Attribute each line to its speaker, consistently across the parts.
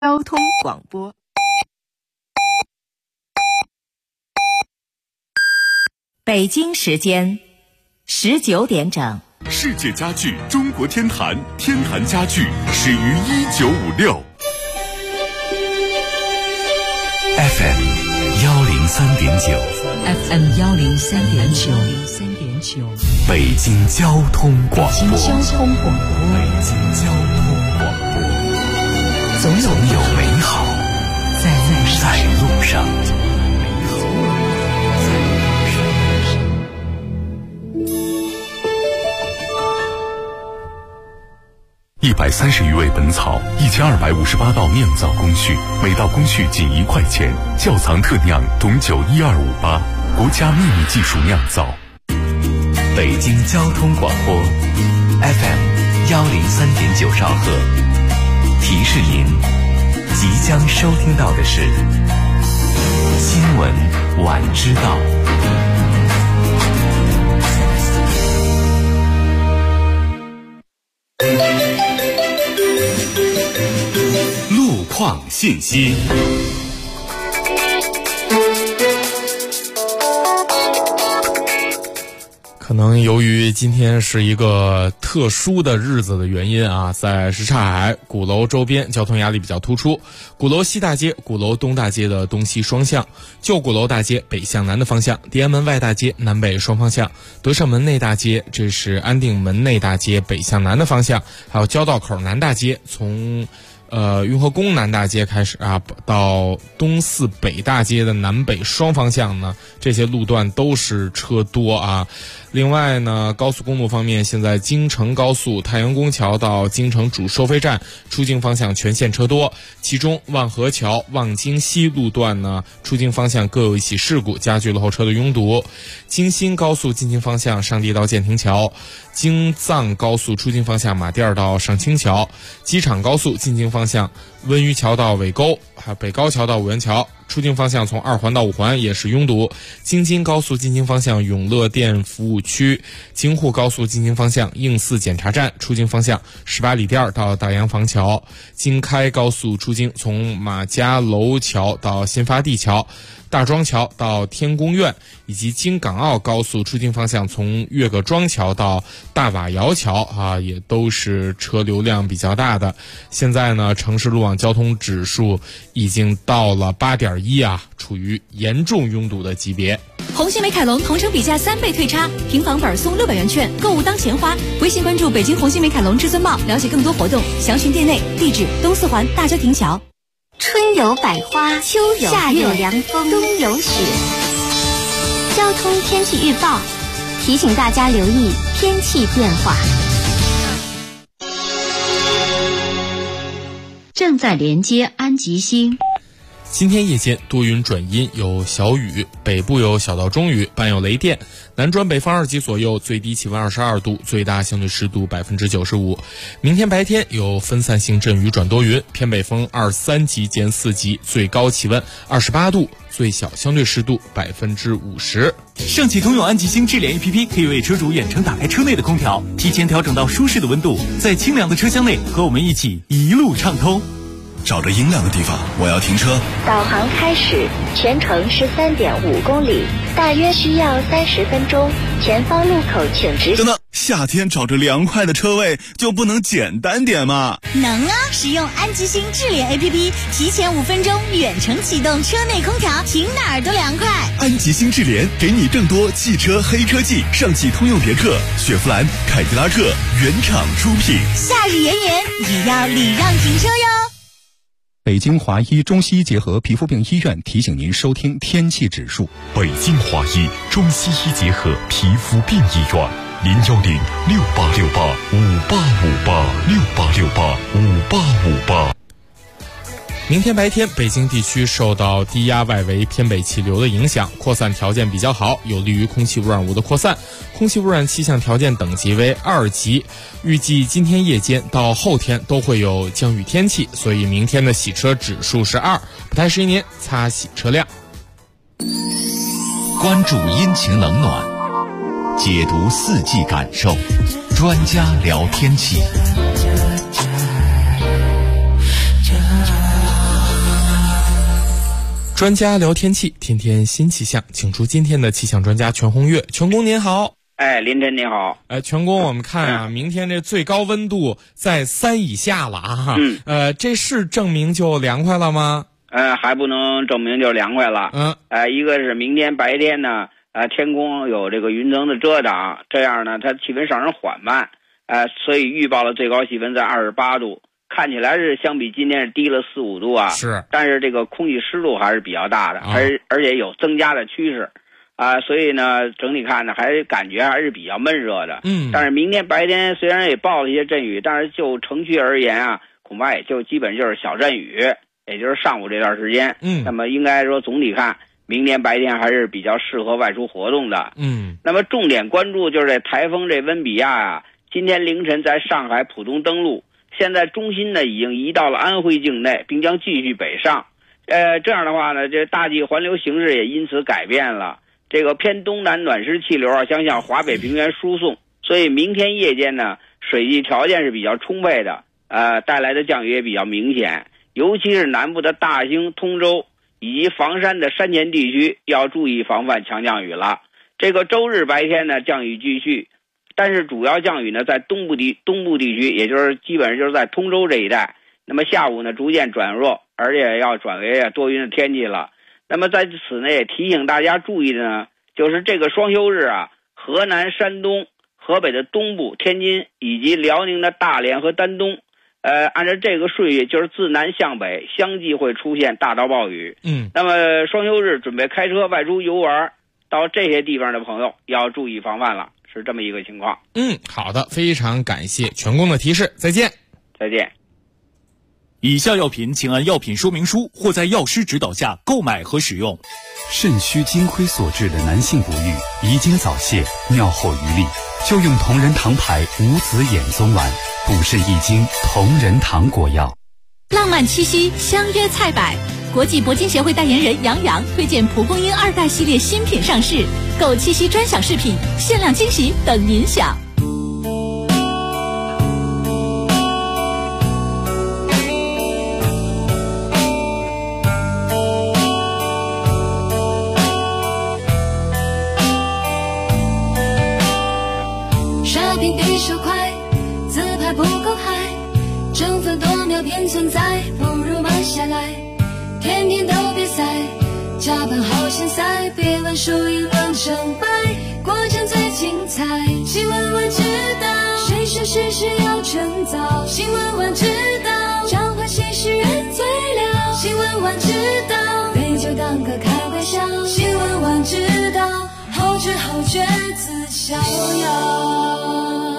Speaker 1: 交通广播。
Speaker 2: 北京时间19点整。
Speaker 3: 世界家具中国天坛，天坛家具始于1956。
Speaker 4: FM 103.9
Speaker 5: FM 103.9
Speaker 4: 北京交通广播。
Speaker 5: 北京交通广播。总有美好在路上。
Speaker 3: 130余味本草，1258道酿造工序，每道工序仅1块钱。窖藏特酿董酒12588，国家秘密技术酿造。
Speaker 4: 北京交通广播 FM 103.9兆赫。提示您，即将收听到的是新闻晚知道。
Speaker 3: 路况信息。
Speaker 6: 可能由于今天是一个特殊的日子的原因啊，在什刹海鼓楼周边交通压力比较突出。鼓楼西大街、鼓楼东大街的东西双向，旧鼓楼大街北向南的方向，地安门外大街南北双方向，德胜门内大街，这是安定门内大街北向南的方向，还有交道口南大街，从运河宫南大街开始啊，到东四北大街的南北双方向呢，这些路段都是车多啊。另外呢，高速公路方面，现在京承高速太阳宫桥到京承主收费站出京方向全线车多，其中望河桥望京西路段呢，出京方向各有一起事故，加剧了后车的拥堵。京新高速进京方向上地到建亭桥，京藏高速出京方向马甸到上清桥，机场高速进京方向温榆桥到尾沟，还有北高桥到五元桥，出京方向从2环到5环也是拥堵。京津高速进京方向永乐店服务区，京沪高速进京方向应四检查站，出京方向18里店到大洋房桥。京开高速出京从马家楼桥到新发地桥，大庄桥到天宫苑，以及京港澳高速出京方向从岳各庄桥到大瓦窑桥啊，也都是车流量比较大的。现在呢，城市路网交通指数已经到了8.1啊，处于严重拥堵的级别。
Speaker 7: 红星美凯龙同城比价3倍退差，平房本送600元券，购物当钱花。微信关注北京红星美凯龙至尊茂，了解更多活动，详询店内。地址东四环大郊亭桥。
Speaker 8: 春有百花，秋有夏有凉风，冬有雪。交通天气预报提醒大家留意天气变化。
Speaker 5: 正在连接安吉星。
Speaker 6: 今天夜间多云转阴，有小雨，北部有小到中雨，伴有雷电，南转北风2级左右，最低气温22度，最大相对湿度95%。明天白天有分散性阵雨转多云，偏北风23级减4级，最高气温28度，最小相对湿度50%。
Speaker 9: 上汽通用安吉星智联 APP 可以为车主远程打开车内的空调，提前调整到舒适的温度，在清凉的车厢内和我们一起一路畅通。
Speaker 10: 找着阴凉的地方，我要停车。
Speaker 8: 导航开始，全程是3.5公里，大约需要30分钟。前方路口请直行。
Speaker 10: 等等，夏天找着凉快的车位就不能简单点吗？
Speaker 11: 能啊！使用安吉星智联 APP， 提前5分钟远程启动车内空调，停哪儿都凉快。
Speaker 10: 安吉星智联给你更多汽车黑科技，上汽通用别克、雪佛兰、凯迪拉克原厂出品。
Speaker 11: 夏日炎炎也要礼让停车哟。
Speaker 12: 北京华医中西医结合皮肤病医院提醒您收听天气指数。
Speaker 3: 北京华医中西医结合皮肤病医院，0106868585858，686858。
Speaker 6: 明天白天，北京地区受到低压外围偏北气流的影响，扩散条件比较好，有利于空气污染物的扩散。空气污染气象条件等级为2级，预计今天夜间到后天都会有降雨天气，所以明天的洗车指数是2，不太适宜您擦洗车辆。
Speaker 4: 关注阴晴冷暖，解读4季感受，专家聊天气。
Speaker 6: 专家聊天气，天天新气象，请出今天的气象专家全红月。全工您好。
Speaker 1: 林晨你好。
Speaker 6: 全工，我们看啊，明天这最高温度在3以下了啊。这是证明就凉快了吗？
Speaker 1: 还不能证明就凉快了。一个是明天白天呢，天空有这个云层的遮挡，这样呢，它气温上升缓慢，所以预报了最高气温在28度。看起来是相比今天是低了4、5度啊，是，但是这个空气湿度还是比较大的，而且有增加的趋势，所以呢，整体看呢，感觉还是比较闷热的。但是明天白天虽然也报了一些阵雨，但是就城区而言啊，恐怕也就基本就是小阵雨，也就是上午这段时间。那么应该说总体看，明天白天还是比较适合外出活动的。那么重点关注就是这台风这温比亚啊，今天凌晨在上海浦东登陆。现在中心呢已经移到了安徽境内，并将继续北上。这样的话呢，这大气环流形势也因此改变了。这个偏东南暖湿气流啊，将向华北平原输送，所以明天夜间呢，水汽条件是比较充沛的，带来的降雨也比较明显。尤其是南部的大兴、通州以及房山的山前地区，要注意防范强降雨了。这个周日白天呢，降雨继续。但是主要降雨呢在东部地区，也就是基本上就是在通州这一带。那么下午呢逐渐转弱，而且要转为多云的天气了。那么在此呢也提醒大家注意的呢，就是这个双休日啊，河南、山东、河北的东部、天津以及辽宁的大连和丹东，按照这个顺序，就是自南向北相继会出现大到暴雨。那么双休日准备开车外出游玩到这些地方的朋友要注意防范了。是这么一个情况。
Speaker 6: 好的，非常感谢全工的提示，再见。
Speaker 1: 再见。
Speaker 9: 以下药品请按药品说明书或在药师指导下购买和使用。
Speaker 13: 肾虚金亏所致的男性不育、遗精早泄、尿后余力，就用同仁堂牌无籽眼松丸，补肾益精，同仁堂果药。
Speaker 7: 浪漫七夕，相约菜百。国际铂金协会代言人杨洋推荐蒲公英2代系列新品上市，购七夕专享饰品，限量惊喜等您享。
Speaker 14: 刷屏比手快，自拍不够嗨，争分夺秒便存在，不如慢下来。天天都别赛，加班好现赛，别问输赢论成败，过程最精彩。新闻晚知道，谁说事事要趁早？新闻晚知道，召唤新事人最了。新闻晚知道，杯酒当歌开玩笑。新闻晚知道，后知后觉自逍遥。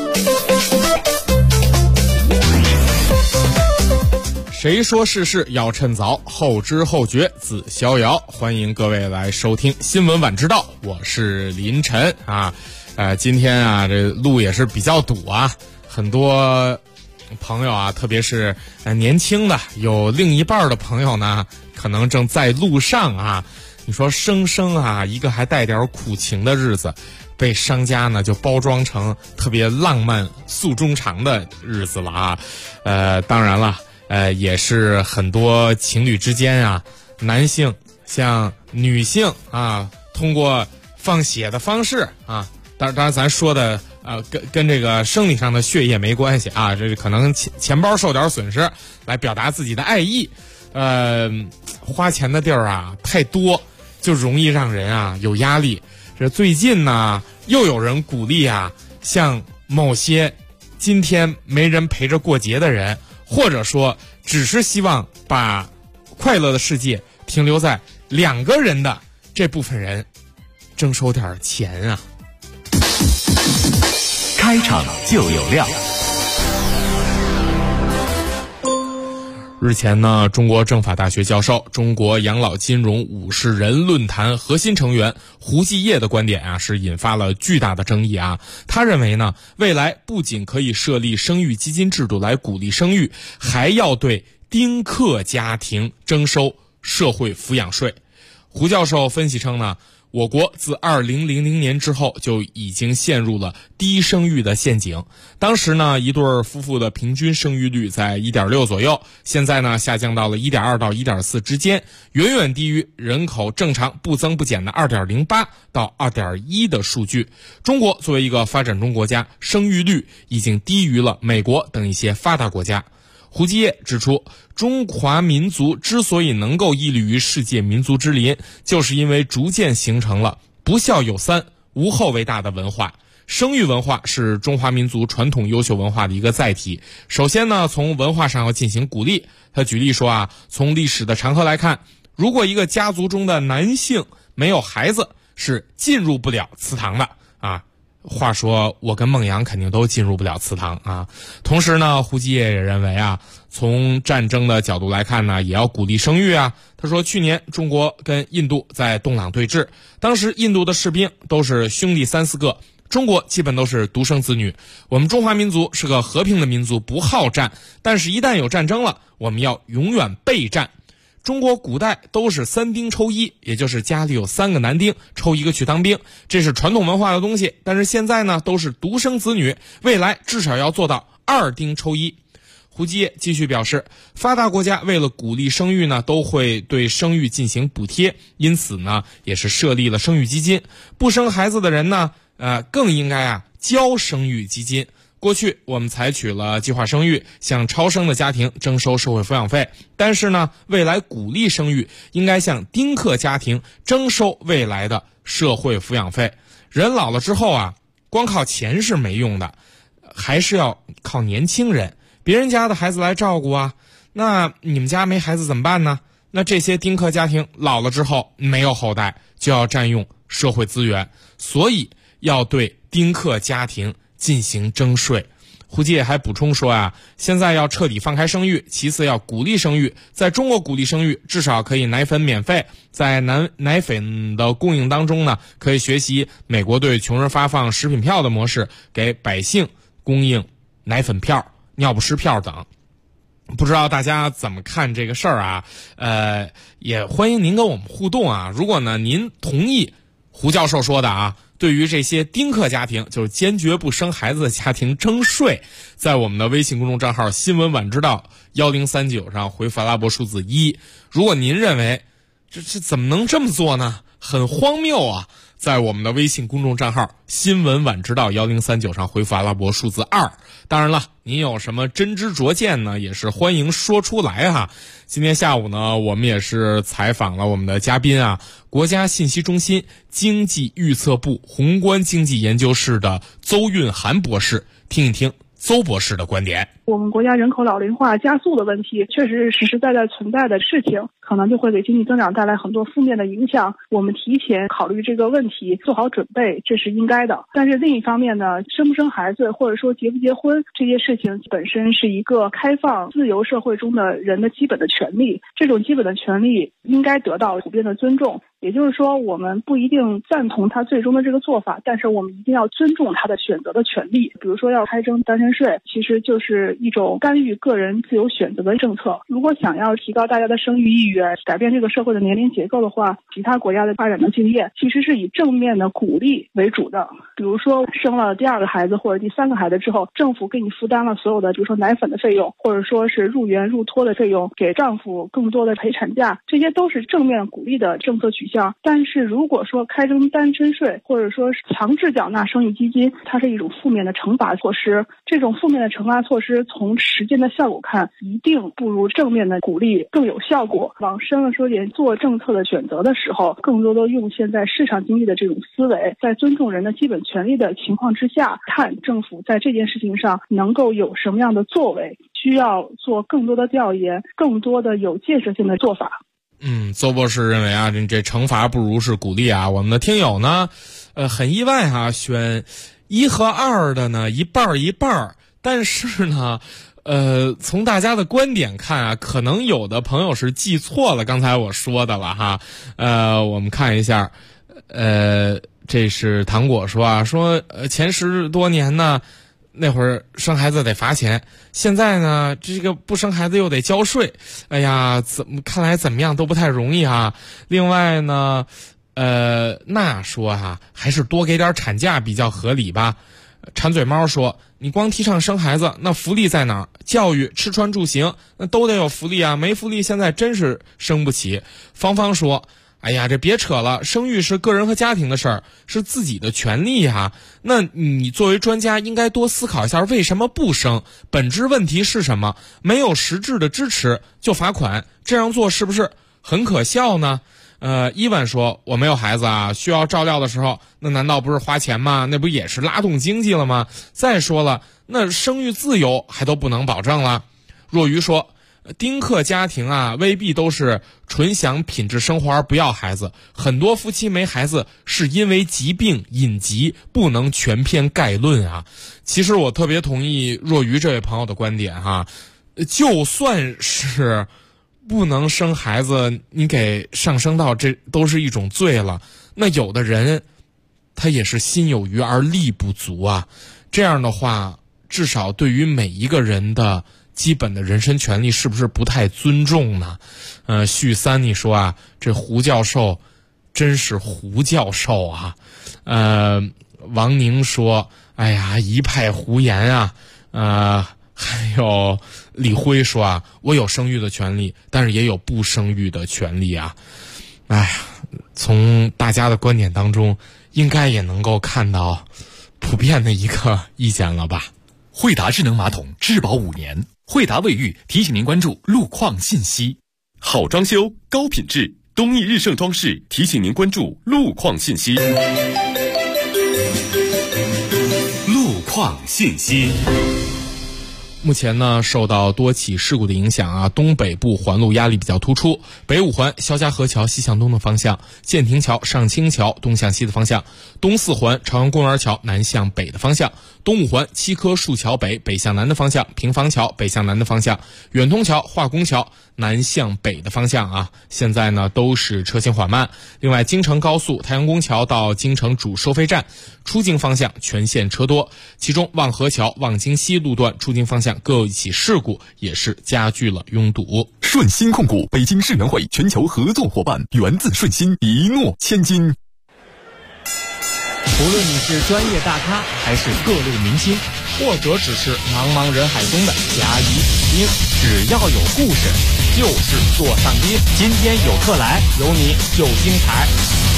Speaker 6: 谁说事事要趁早？后知后觉自逍遥。欢迎各位来收听新闻晚知道，我是林晨啊。今天啊，这路也是比较堵啊，很多朋友啊，特别是年轻的有另一半的朋友呢，可能正在路上啊。你说生生啊，一个还带点苦情的日子，被商家呢就包装成特别浪漫诉衷肠的日子了啊。当然了。也是很多情侣之间啊，男性像女性啊，通过放血的方式啊，当然咱说的跟这个生理上的血液没关系啊，这可能钱包受点损失，来表达自己的爱意。花钱的地儿啊太多，就容易让人啊有压力。这最近呢，又有人鼓励啊，像某些今天没人陪着过节的人。或者说只是希望把快乐的世界停留在2个人的这部分人征收点钱啊。
Speaker 4: 开场就有料。
Speaker 6: 日前呢，中国政法大学教授、中国养老金融50人论坛核心成员胡继业的观点啊，是引发了巨大的争议啊。他认为呢，未来不仅可以设立生育基金制度来鼓励生育，还要对丁克家庭征收社会抚养税。胡教授分析称呢， 我国自2000年之后就已经陷入了低生育的陷阱。当时呢，一对夫妇的平均生育率在 1.6 左右，现在呢下降到了 1.2 到 1.4 之间，远远低于人口正常不增不减的 2.08 到 2.1 的数据。中国作为一个发展中国家，生育率已经低于了美国等一些发达国家。胡基业指出，中华民族之所以能够屹立于世界民族之林，就是因为逐渐形成了不孝有三，无后为大的文化。生育文化是中华民族传统优秀文化的一个载体。首先呢，从文化上要进行鼓励。他举例说啊，从历史的长河来看，如果一个家族中的男性没有孩子，是进入不了祠堂的啊。话说我跟孟阳肯定都进入不了祠堂啊。同时呢，胡基业也认为啊，从战争的角度来看呢，也要鼓励生育啊。他说，去年中国跟印度在东朗对峙，当时印度的士兵都是兄弟3、4个，中国基本都是独生子女。我们中华民族是个和平的民族，不好战，但是一旦有战争了，我们要永远备战。中国古代都是3丁抽1，也就是家里有3个男丁，抽1个去当兵，这是传统文化的东西。但是现在呢，都是独生子女，未来至少要做到2丁抽1。胡基业继续表示，发达国家为了鼓励生育呢，都会对生育进行补贴，因此呢，也是设立了生育基金。不生孩子的人呢，更应该交生育基金。过去我们采取了计划生育，向超生的家庭征收社会抚养费，但是呢，未来鼓励生育应该向丁克家庭征收未来的社会抚养费。人老了之后啊，光靠钱是没用的，还是要靠年轻人，别人家的孩子来照顾啊。那你们家没孩子怎么办呢？那这些丁克家庭老了之后没有后代，就要占用社会资源，所以要对丁克家庭进行征税。胡基业还补充说啊，现在要彻底放开生育，其次要鼓励生育。在中国鼓励生育，至少可以奶粉免费，在奶粉的供应当中呢，可以学习美国对穷人发放食品票的模式，给百姓供应奶粉票、尿不湿票等。不知道大家怎么看这个事儿啊？也欢迎您跟我们互动啊。如果呢您同意胡教授说的啊，对于这些丁克家庭，就是坚决不生孩子的家庭征税，在我们的微信公众账号新闻晚知道1039上回复阿拉伯数字1。如果您认为这怎么能这么做呢？很荒谬啊！在我们的微信公众账号新闻晚知道1039上回复阿拉伯数字2。当然了，您有什么真知灼见呢，也是欢迎说出来哈。今天下午呢，我们也是采访了我们的嘉宾啊，国家信息中心经济预测部宏观经济研究室的邹蕴涵博士，听一听邹博士的观点。
Speaker 15: 我们国家人口老龄化加速的问题确实是实实在在存在的事情，可能就会给经济增长带来很多负面的影响。我们提前考虑这个问题，做好准备，这是应该的。但是另一方面呢，生不生孩子或者说结不结婚这些事情本身是一个开放自由社会中的人的基本的权利，这种基本的权利应该得到普遍的尊重。也就是说，我们不一定赞同他最终的这个做法，但是我们一定要尊重他的选择的权利。比如说要开征单身税，其实就是一种干预个人自由选择的政策。如果想要提高大家的生育意愿，改变这个社会的年龄结构的话，其他国家的发展的经验其实是以正面的鼓励为主的。比如说生了第2个孩子或者第3个孩子之后，政府给你负担了所有的比如说奶粉的费用，或者说是入园入托的费用，给丈夫更多的陪产假，这些都是正面鼓励的政策取向。但是如果说开征单身税，或者说是强制缴纳生育基金，它是一种负面的惩罚措施。这种负面的惩罚措施从实践的效果看，一定不如正面的鼓励更有效果。往深了说点，做政策的选择的时候，更多的用现在市场经济的这种思维，在尊重人的基本权利的情况之下，看政府在这件事情上能够有什么样的作为，需要做更多的调研，更多的有建设性的做法。
Speaker 6: 邹博士认为啊，这惩罚不如是鼓励啊。我们的听友呢，很意外啊，选1和2的呢一半一半，但是呢，从大家的观点看啊，可能有的朋友是记错了刚才我说的了哈。我们看一下，这是糖果说啊，说前10多年呢，那会儿生孩子得罚钱，现在呢这个不生孩子又得交税，哎呀，看来怎么样都不太容易啊。另外呢， 那说还是多给点产假比较合理吧。馋嘴猫说，你光提倡生孩子，那福利在哪儿？教育、吃穿住行，那都得有福利啊，没福利现在真是生不起。芳芳说，哎呀，这别扯了，生育是个人和家庭的事儿，是自己的权利啊。那你作为专家应该多思考一下为什么不生，本质问题是什么？没有实质的支持就罚款，这样做是不是很可笑呢？伊万说，我没有孩子啊，需要照料的时候，那难道不是花钱吗？那不也是拉动经济了吗？再说了，那生育自由还都不能保证了。若愚说，丁克家庭啊，未必都是纯享品质生活而不要孩子，很多夫妻没孩子是因为疾病隐疾，不能全篇概论啊。其实我特别同意若愚这位朋友的观点哈，就算是不能生孩子，你给上升到这都是一种罪了。那有的人他也是心有余而力不足啊，这样的话至少对于每一个人的基本的人身权利是不是不太尊重呢？旭三你说啊，这胡教授真是胡教授啊。王宁说，哎呀，一派胡言啊。还有李辉说啊，我有生育的权利，但是也有不生育的权利啊。哎呀，从大家的观点当中应该也能够看到普遍的一个意见了吧。
Speaker 9: 惠达智能马桶质保5年，惠达卫浴提醒您关注路况信息。
Speaker 10: 好装修高品质，东义日盛装饰提醒您关注路况信息。路况信息。
Speaker 6: 目前呢，受到多起事故的影响啊，东北部环路压力比较突出。北五环肖家河桥西向东的方向，建亭桥上清桥东向西的方向，东四环朝阳公园桥南向北的方向，东五环七棵树桥北北向南的方向，平房桥北向南的方向，远通桥化工桥南向北的方向啊，现在呢都是车行缓慢。另外，京承高速太阳宫桥到京承主收费站出境方向全线车多，其中望河桥望京西路段出境方向各有一起事故，也是加剧了拥堵。
Speaker 10: 顺鑫控股北京世园会全球合作伙伴，源自顺鑫，一诺千金。
Speaker 16: 无论你是专业大咖，还是各路明星，或者只是茫茫人海中的甲乙丙丁，只要有故事，就是座上宾。今天有客来，有你就精彩。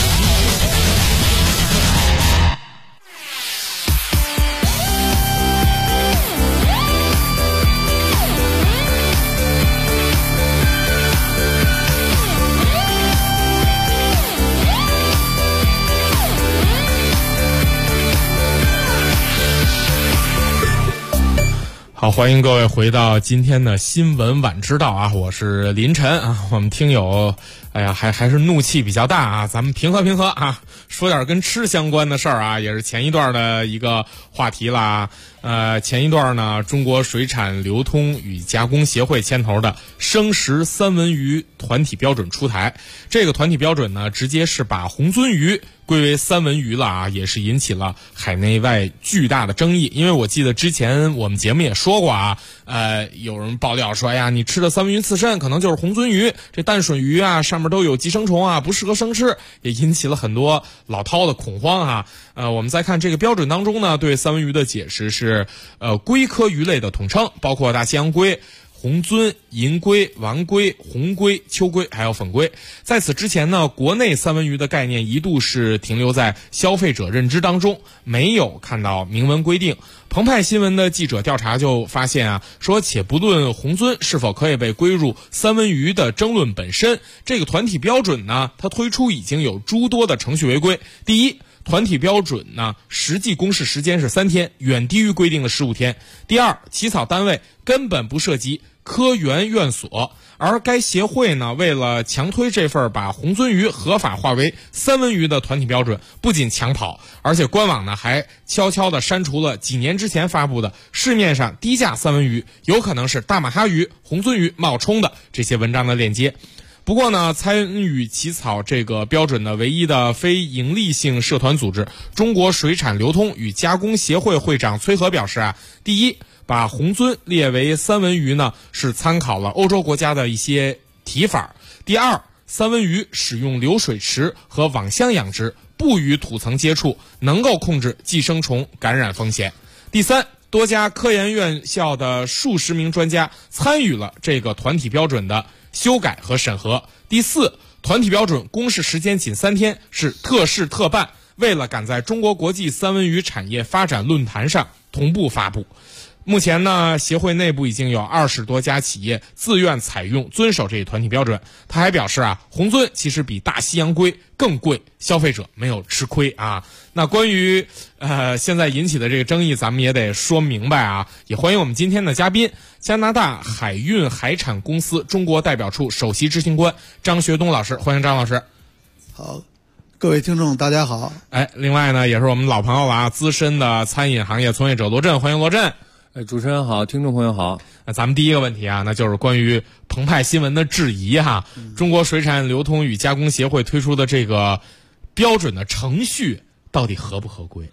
Speaker 6: 好，欢迎各位回到今天的新闻晚知道啊，我是林晨啊。我们听友哎呀还是怒气比较大啊，咱们平和平和啊，说点跟吃相关的事儿啊，也是前一段的一个话题啦。前一段呢，中国水产流通与加工协会牵头的生食三文鱼团体标准出台，这个团体标准呢，直接是把红鳟鱼归为三文鱼了啊，也是引起了海内外巨大的争议。因为我记得之前我们节目也说过啊，有人爆料说，哎呀，你吃的三文鱼刺身可能就是红鳟鱼，这淡水鱼啊上面都有寄生虫啊，不适合生吃，也引起了很多老饕的恐慌啊。我们再看这个标准当中呢，对三文鱼的解释是，龟科鱼类的统称，包括大西洋龟、红鳟、银龟、王龟、红龟、秋龟还有粉龟。在此之前呢，国内三文鱼的概念一度是停留在消费者认知当中，没有看到明文规定。澎湃新闻的记者调查就发现啊，说且不论红鳟是否可以被归入三文鱼的争论本身，这个团体标准呢，它推出已经有诸多的程序违规。第一，团体标准呢，实际公示时间是3天，远低于规定的15天。第二，起草单位根本不涉及科研院所，而该协会呢，为了强推这份把红鳟鱼合法化为三文鱼的团体标准，不仅抢跑，而且官网呢还悄悄地删除了几年之前发布的市面上低价三文鱼有可能是大马哈鱼、红鳟鱼冒充的这些文章的链接。不过呢，参与起草这个标准的唯一的非营利性社团组织中国水产流通与加工协会会长崔和表示啊，第一，把红鳟列为三文鱼呢，是参考了欧洲国家的一些提法。第二， 三文鱼使用流水池和网箱养殖，不与土层接触，能够控制寄生虫感染风险。第三，多家科研院校的数十名专家参与了这个团体标准的修改和审核。第四，团体标准公示时间仅3天，是特事特办，为了赶在中国国际三文鱼产业发展论坛上同步发布。目前呢，协会内部已经有20多家企业自愿采用遵守这一团体标准。他还表示啊，红鳟其实比大西洋龟更贵，消费者没有吃亏啊。那关于现在引起的这个争议，咱们也得说明白啊。也欢迎我们今天的嘉宾，加拿大海运海产公司中国代表处首席执行官张学东老师，欢迎张老师。
Speaker 17: 好，各位听众大家好。
Speaker 6: 另外呢，也是我们老朋友了啊，资深的餐饮行业从业者罗振，欢迎罗振。
Speaker 18: 主持人好，听众朋友好。
Speaker 6: 咱们第一个问题啊，那就是关于澎湃新闻的质疑哈。中国水产流通与加工协会推出的这个标准的程序到底合不合规？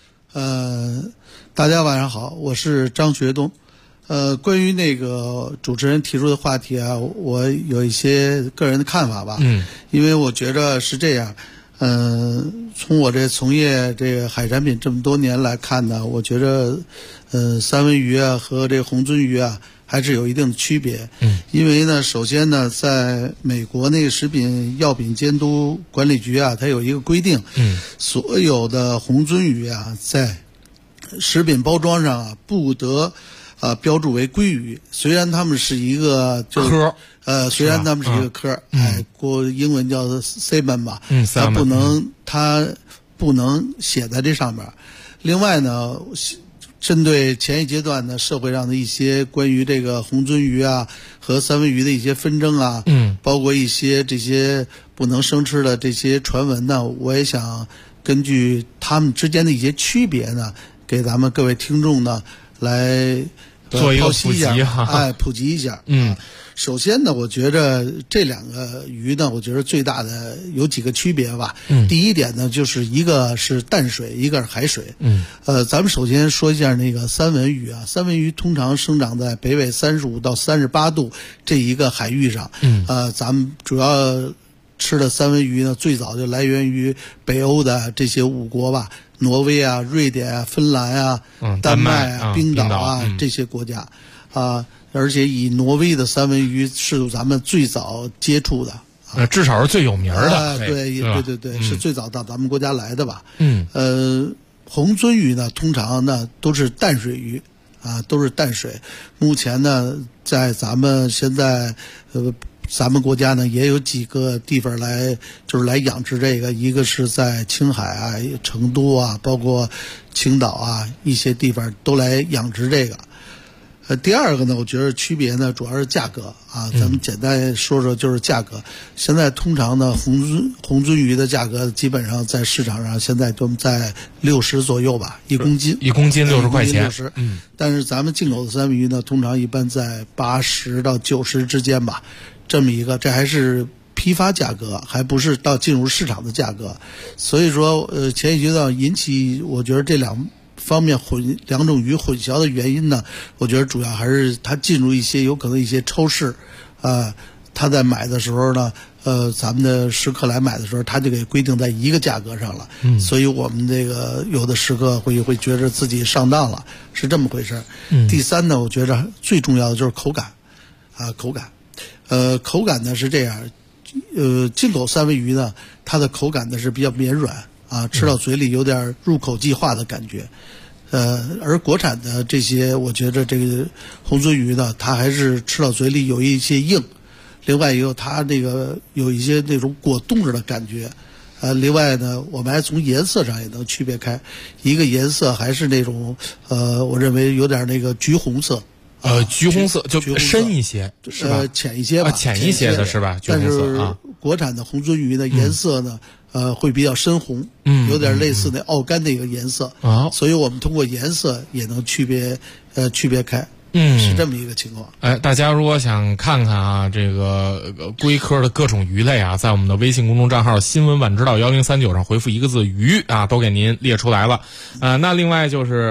Speaker 17: 大家晚上好，我是张学东。关于那个主持人提出的话题啊，我有一些个人的看法吧。因为我觉得是这样。从我这从业这个海产品这么多年来看呢，我觉得三文鱼啊和这个红鳟鱼啊还是有一定的区别。因为呢，首先呢，在美国那个食品药品监督管理局啊，它有一个规定，所有的红鳟鱼啊在食品包装上啊不得标注为鲑鱼，虽然它们是一个
Speaker 6: 科。
Speaker 17: 虽然他们是一个科，英文叫 salmon 吧，它不能写在这上面。另外呢，针对前一阶段呢社会上的一些关于这个红鳟鱼啊和三文鱼的一些纷争啊，包括一些这些不能生吃的这些传闻呢，我也想根据他们之间的一些区别呢，给咱们各位听众呢来
Speaker 6: 做一个普及
Speaker 17: 普及一下。首先呢，我觉着这两个鱼呢，我觉得最大的有几个区别吧。第一点呢，就是一个是淡水，一个是海水。咱们首先说一下那个三文鱼啊，三文鱼通常生长在北纬35到38度这一个海域上。咱们主要吃的三文鱼呢，最早就来源于北欧的这些5国吧，挪威啊、瑞典啊、芬兰啊、丹麦啊、冰岛啊这些国家而且以挪威的三文鱼是咱们最早接触的，
Speaker 6: 至少是最有名的。
Speaker 17: 对，是最早到咱们国家来的吧。红鳟鱼呢，通常呢都是淡水鱼都是淡水。目前呢，在咱们现在咱们国家呢也有几个地方来养殖这个，一个是在青海啊、成都啊，包括青岛啊一些地方都来养殖这个。第二个呢，我觉得区别呢主要是价格咱们简单说说就是价格。现在通常呢红鳟鱼的价格基本上在市场上现在都在60左右吧，1公斤
Speaker 6: 60块钱。
Speaker 17: 但是咱们进口的三文鱼呢，通常一般在80到90之间吧，这么一个，这还是批发价格，还不是到进入市场的价格。所以说前一阶段引起我觉得这两方面两种鱼混淆的原因呢，我觉得主要还是它进入有可能一些超市他在买的时候呢咱们的食客来买的时候，他就给规定在一个价格上了。所以我们这个有的食客会觉得自己上当了，是这么回事。第三呢，我觉得最重要的就是口感口感呢是这样，进口三文鱼呢，它的口感呢是比较绵软吃到嘴里有点入口即化的感觉。而国产的这些，我觉得这个红鳟鱼呢，它还是吃到嘴里有一些硬，另外也有它这个有一些那种果冻着的感觉。另外呢，我们还从颜色上也能区别开，一个颜色还是那种我认为有点那个橘红色。
Speaker 6: 橘红色就深一些，是吧？
Speaker 17: 浅一些吧，
Speaker 6: 浅一些的是吧？
Speaker 17: 但是国产的红鳟鱼的颜色呢，会比较深红，有点类似那澳干的一个颜色所以我们通过颜色也能区别开。是这么一个情况。
Speaker 6: 大家如果想看看这个龟科的各种鱼类在我们的微信公众账号新闻晚知道1039上回复一个字鱼都给您列出来了。那另外就是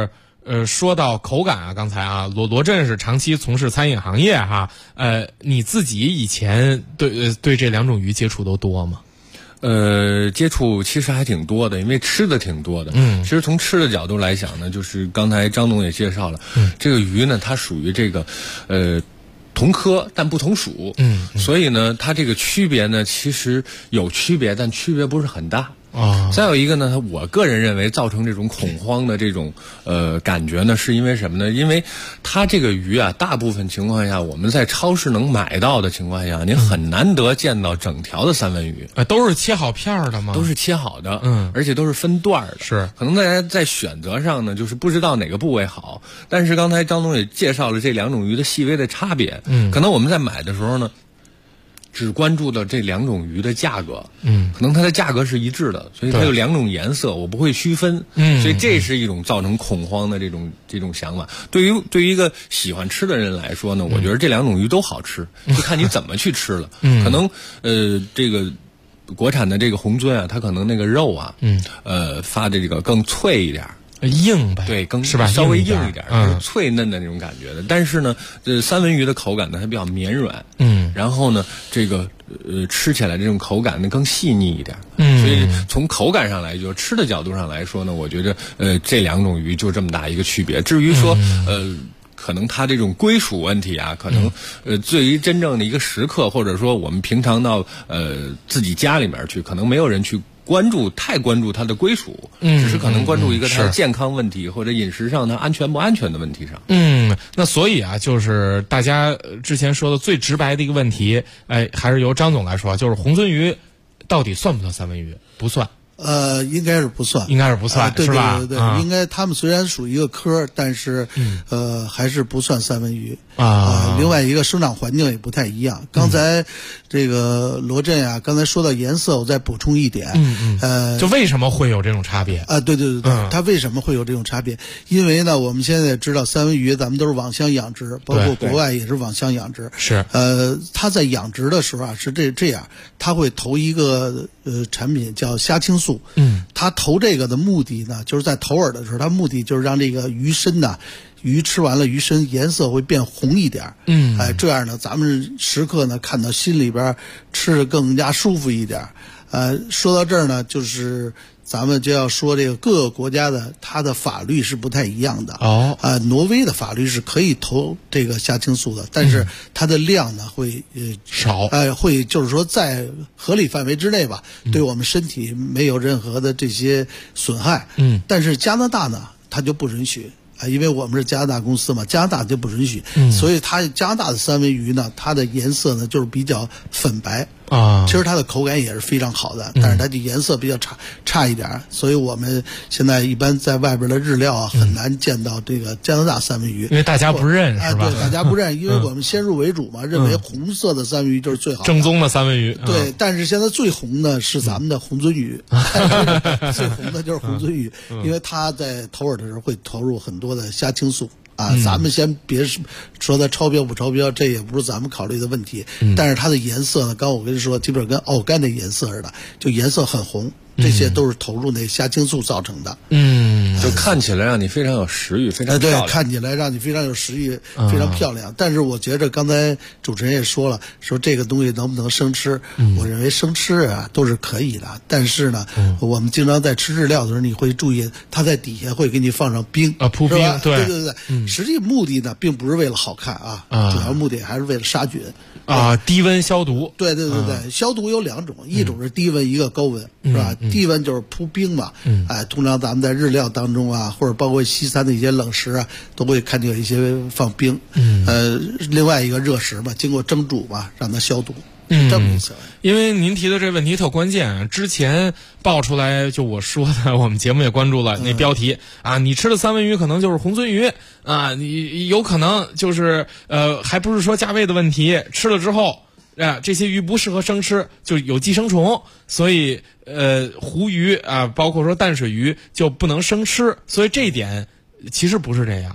Speaker 6: 说到口感啊，刚才啊，罗振是长期从事餐饮行业哈，你自己以前对这两种鱼接触都多吗？
Speaker 18: 接触其实还挺多的，因为吃的挺多的。其实从吃的角度来讲呢，就是刚才张总也介绍了，这个鱼呢，它属于这个同科但不同属，所以呢，它这个区别呢，其实有区别，但区别不是很大。再有一个呢，我个人认为造成这种恐慌的这种感觉呢，是因为什么呢？因为它这个鱼啊，大部分情况下我们在超市能买到的情况下，你很难得见到整条的三文鱼。
Speaker 6: 都是切好片儿的吗？
Speaker 18: 都是切好的，而且都是分段的。
Speaker 6: 是，
Speaker 18: 可能大家在选择上呢，就是不知道哪个部位好。但是刚才张总也介绍了这两种鱼的细微的差别。可能我们在买的时候呢，只关注到这两种鱼的价格，可能它的价格是一致的，所以它有两种颜色，我不会区分，所以这是一种造成恐慌的这种想法。对于一个喜欢吃的人来说呢，我觉得这两种鱼都好吃，就看你怎么去吃了。可能这个国产的这个红鳟啊，它可能那个肉啊，发的这个更脆一点。
Speaker 6: 硬呗，
Speaker 18: 对，更
Speaker 6: 是吧？
Speaker 18: 稍微硬一点，脆嫩的那种感觉的。但是呢，三文鱼的口感呢，它比较绵软，然后呢，这个吃起来这种口感呢更细腻一点，所以从口感上来，就吃的角度上来说呢，我觉得这两种鱼就这么大一个区别。至于说可能它这种归属问题啊，可能对于真正的一个食客，或者说我们平常到自己家里面去，可能没有人去太关注它的归属，只是可能关注一个它的健康问题，或者饮食上它安全不安全的问题上。
Speaker 6: 那所以啊，就是大家之前说的最直白的一个问题，还是由张总来说，就是红鳟鱼到底算不算三文鱼？不算。
Speaker 17: 应该是不算，
Speaker 6: 是吧？
Speaker 17: 对，应该他们虽然属于一个科，但是还是不算三文鱼另外一个生长环境也不太一样。刚才这个罗振啊，刚才说到颜色，我再补充一点，
Speaker 6: 就为什么会有这种差别
Speaker 17: 啊？对，它为什么会有这种差别？因为呢，我们现在知道三文鱼咱们都是网箱养殖，包括国外也是网箱养殖。
Speaker 6: 是
Speaker 17: 它在养殖的时候啊，是这样，它会投一个产品叫虾青素。它投这个的目的呢，就是在投饵的时候，它目的就是让这个鱼身呢，鱼吃完了鱼身颜色会变红一点。这样呢，咱们食客呢看到心里边吃的更加舒服一点。说到这儿呢，就是咱们就要说这个各个国家的它的法律是不太一样的。挪威的法律是可以投这个虾青素的，但是它的量呢会
Speaker 6: 少，
Speaker 17: 会就是说在合理范围之内吧，对我们身体没有任何的这些损害。但是加拿大呢，它就不允许。因为我们是加拿大公司嘛，加拿大就不允许，所以它加拿大的三文鱼呢，它的颜色呢就是比较粉白其实它的口感也是非常好的，但是它的颜色比较差一点，所以我们现在一般在外边的日料啊，很难见到这个加拿大三文鱼，
Speaker 6: 因为大家不认是吧？
Speaker 17: 对，大家不认，因为我们先入为主嘛，认为红色的三文鱼就是最好的，
Speaker 6: 正宗的三文鱼。
Speaker 17: 对，但是现在最红的是咱们的红鳟鱼，最红的就是红鳟鱼，因为它在投饵的时候会投入很多的虾青素。咱们先别说它超标不超标，这也不是咱们考虑的问题。但是它的颜色呢，刚我跟你说，基本上跟奥甘的颜色似的，就颜色很红。这些都是投入那虾青素造成的。
Speaker 18: 就看起来让你非常有食欲，非常漂亮。
Speaker 17: 对，看起来让你非常有食欲，非常漂亮。但是我觉着刚才主持人也说了，说这个东西能不能生吃？我认为生吃啊都是可以的。但是呢，我们经常在吃日料的时候，你会注意，它在底下会给你放上冰
Speaker 6: 铺冰。
Speaker 17: 对。实际目的呢，并不是为了好看主要目的还是为了杀菌
Speaker 6: 低温消毒。
Speaker 17: 对，消毒有两种，一种是低温，一个高温，是吧？低温就是铺冰嘛，通常咱们在日料当中啊，或者包括西餐的一些冷食啊，都会看见有一些放冰。另外一个热食嘛，经过蒸煮嘛，让它消毒。这么意思。
Speaker 6: 因为您提的这问题特关键啊，之前爆出来就我说的，我们节目也关注了那标题你吃的三文鱼可能就是红鳟鱼你有可能就是还不是说价位的问题，吃了之后这些鱼不适合生吃，就有寄生虫，所以湖鱼包括说淡水鱼就不能生吃，所以这一点其实不是这样。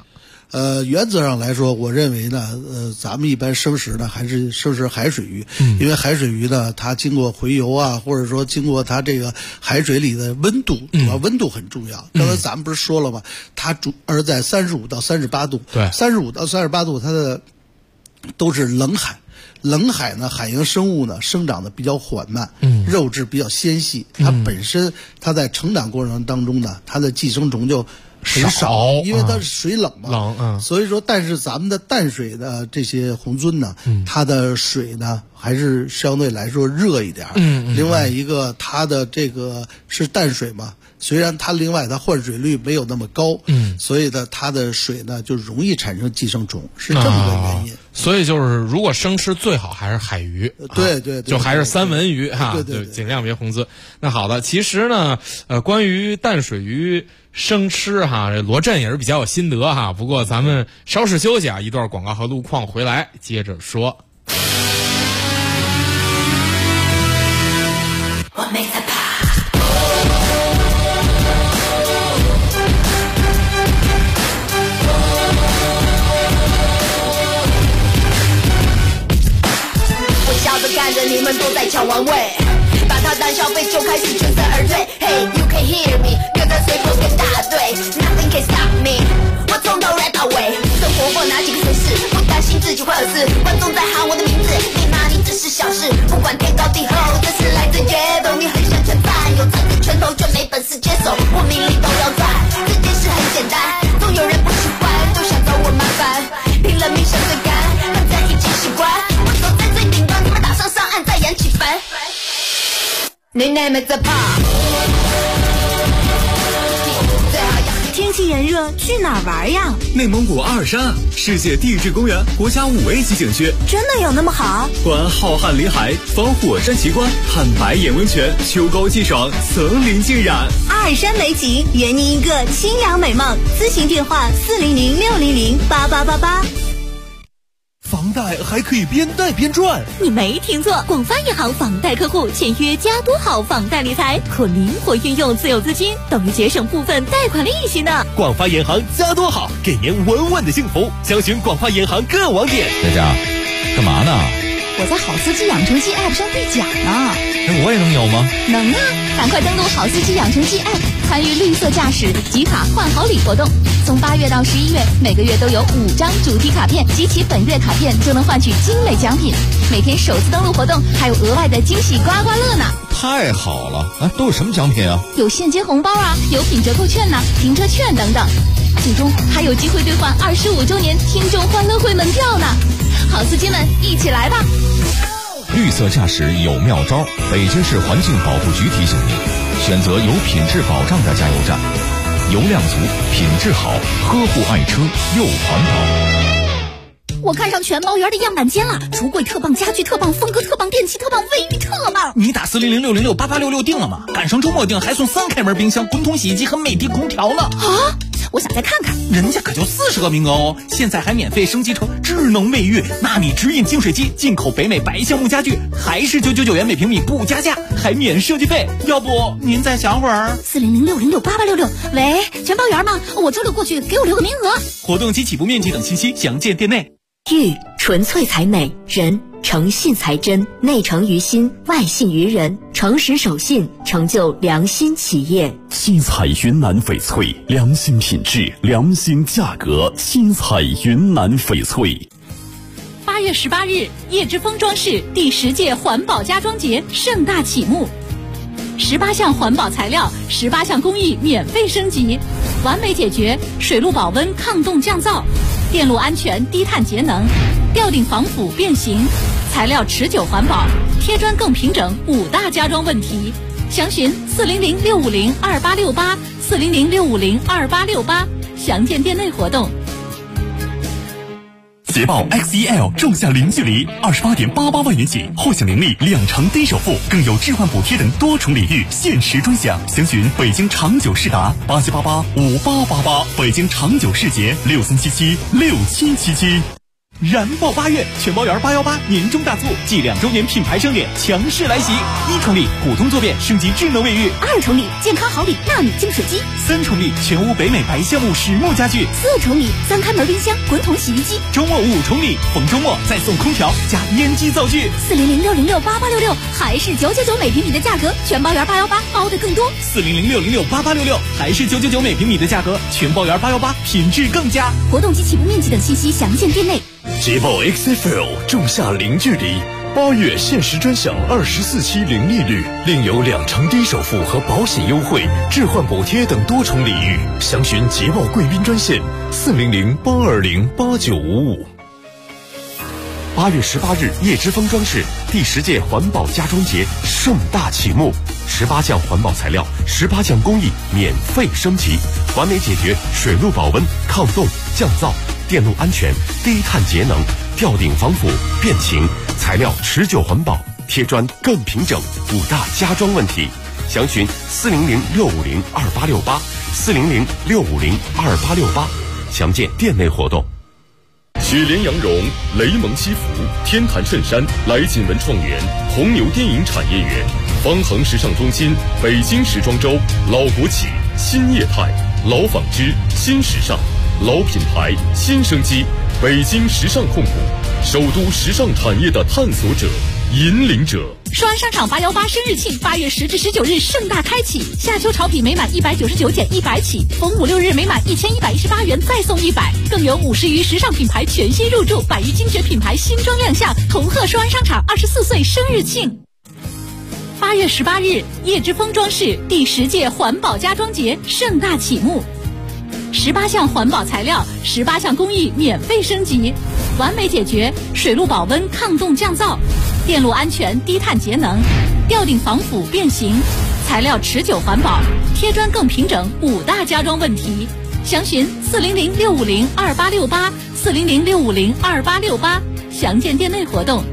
Speaker 17: 原则上来说，我认为呢，咱们一般生食呢还是生食海水鱼，因为海水鱼呢，它经过回游啊，或者说经过它这个海水里的温度，主要温度很重要。刚才咱们不是说了吗？它而在35到38度，
Speaker 6: 对
Speaker 17: ，35到38度，它的都是冷海。冷海呢，海洋生物呢生长的比较缓慢，肉质比较纤细，它本身它在成长过程当中呢，它的寄生虫就很少，因为它水冷嘛，所以说，但是咱们的淡水的这些虹鳟呢，它的水呢还是相对来说热一点，另外一个它的这个是淡水嘛，虽然它另外它换水率没有那么高，所以呢它的水呢就容易产生寄生虫，是这么个原因。
Speaker 6: 所以就是如果生吃最好还是海鱼，
Speaker 17: 对对，
Speaker 6: 就还是三文鱼哈，
Speaker 17: 对，
Speaker 6: 尽量别虹鳟。那好的，其实呢，关于淡水鱼生吃哈，这罗振也是比较有心得哈。不过咱们稍事休息啊，一段广告和路况回来接着说。
Speaker 19: 看着你们都在抢王位，把他当消费就开始全身而退。Hey, you can hear me， 别再随风跟大队 ，Nothing can stop me， 我从头来到尾，生活过哪几个城市，不担心自己会饿死。观众在喊我的名字，你骂你只是小事，不管天高地厚，这是来自街头，你很想称赞，有这个拳头却没本事接手，我名利都要赚。这件事很简单，总有人不喜欢，都想找我麻烦，拼了命想追赶，反正已经习惯。上岸再扬起帆，你 name it the pop。
Speaker 11: 天气炎热，去哪儿玩呀？
Speaker 10: 内蒙古阿尔山，世界地质公园国家5A级景区，
Speaker 11: 真的有那么好？
Speaker 10: 观浩瀚林海，访火山奇观，看白眼温泉，秋高气爽，层林尽染。
Speaker 11: 阿尔山美景，圆你一个清凉美梦。咨询电话400-600-8888。
Speaker 10: 房贷还可以边贷边赚，
Speaker 7: 你没听错，广发银行房贷客户签约加多好房贷理财，可灵活运用自有资金，等于节省部分贷款利息呢。
Speaker 10: 广发银行加多好，给您稳稳的幸福。详询广发银行各网点。
Speaker 20: 佳佳，干嘛呢？
Speaker 21: 我在好司机养成记 App 上兑奖呢。
Speaker 20: 那我也能有吗？
Speaker 21: 能啊，赶快登录好司机养成记 App， 参与绿色驾驶集卡换好礼活动。从8月到11月，每个月都有5张主题卡片，集齐本月卡片就能换取精美奖品。每天首次登录活动还有额外的惊喜刮刮乐呢。
Speaker 20: 太好了！哎，都有什么奖品啊？
Speaker 21: 有现金红包啊，有品折扣券呢，停车券等等。最终还有机会兑换25周年听众欢乐会门票呢。好司机们，一起来吧！
Speaker 20: 绿色驾驶有妙招，北京市环境保护局提醒您：选择有品质保障的加油站，油量足，品质好，呵护爱车又环保。
Speaker 7: 我看上全包园的样板间了，橱柜特棒，家具特棒，风格特棒，电器特棒，卫浴特棒。
Speaker 22: 你打400-606-8866定了吗？赶上周末定还送3开门冰箱、滚筒洗衣机和美的空调呢。
Speaker 7: 啊！我想再看看，
Speaker 22: 人家可就40个名额哦！现在还免费升级成智能卫浴、纳米直饮净水机，进口北美白橡木家具，还是999元每平米不加价，还免设计费。要不您再想会儿
Speaker 7: ？400-606-8866。喂，全包园吗？我周六过去，给我留个名额。
Speaker 22: 活动及起步面积等信息详见店内。
Speaker 23: 玉纯粹才美，人诚信才真，内诚于心，外信于人，诚实守信，成就良心企业。
Speaker 24: 新彩云南翡翠，良心品质，良心价格。新彩云南翡翠。
Speaker 7: 8月18日，叶之峰装饰第10届环保家装节盛大启幕，18项环保材料，18项工艺免费升级，完美解决水路保温、抗冻降噪。电路安全、低碳节能，吊顶防腐变形，材料持久环保，贴砖更平整，5大家装问题。详询400-650-2868 400-650-2868，详见店内活动。
Speaker 24: 捷豹 XEL 仲夏零距离28.88万元起，获享年利2成低首付，更有置换补贴等多重礼遇，限时专享。详询北京长久世达87885888，北京长久世捷63776777。
Speaker 22: 燃爆8月，全包圆818年终大促暨2周年品牌盛典强势来袭！1重礼普通坐便升级智能卫浴
Speaker 11: ，2重礼健康好礼纳米净水机
Speaker 22: ，3重礼全屋北美白橡木实木家具
Speaker 11: ，4重礼3开门冰箱滚筒洗衣机，
Speaker 22: 周末5重礼，逢周末再送空调加烟机灶具
Speaker 11: ，400-606-8866还是999每平米的价格，全包圆818包的更多
Speaker 22: ，400-606-8866还是999每平米的价格，全包圆818品质更佳。
Speaker 11: 活动及起步面积等信息详见店内。
Speaker 10: 捷豹 XFL 仲夏零距离，8月限时专享24期零利率，另有2成低首付和保险优惠、置换补贴等多重礼遇。详询捷豹贵宾专线400-820-8955。8月18日，叶之峰装饰第10届环保家装节盛大启幕，18项环保材料，18项工艺免费升级，完美解决水路保温、抗冻、降噪、电路安全、低碳节能、吊顶防腐、变形、材料持久环保、贴砖更平整5大家装问题。详询400-650-2868 400-650-2868，详见店内活动。雪莲羊绒、雷蒙西服、天坛衬衫、来锦文创园、红牛电影产业园、方恒时尚中心、北京时装周、老国企、新业态、老纺织、新时尚、老品牌、新生机，北京时尚控股，首都时尚产业的探索者、引领者。
Speaker 7: 双安商场818生日庆，8月10至19日盛大开启，夏秋潮品每满199减100起，逢5、6日每满1118元再送100，更有50余时尚品牌全新入驻，100余精绝品牌新装亮相，同贺双安商场24岁生日庆。8月18日，叶之峰装饰第10届环保家装节盛大启幕，18项环保材料，18项工艺免费升级，完美解决水路保温、抗冻降噪、电路安全、低碳节能、吊顶防腐变形、材料持久环保、贴砖更平整5大家装问题。详询400-650-2868 400-650-2868，详见店内活动。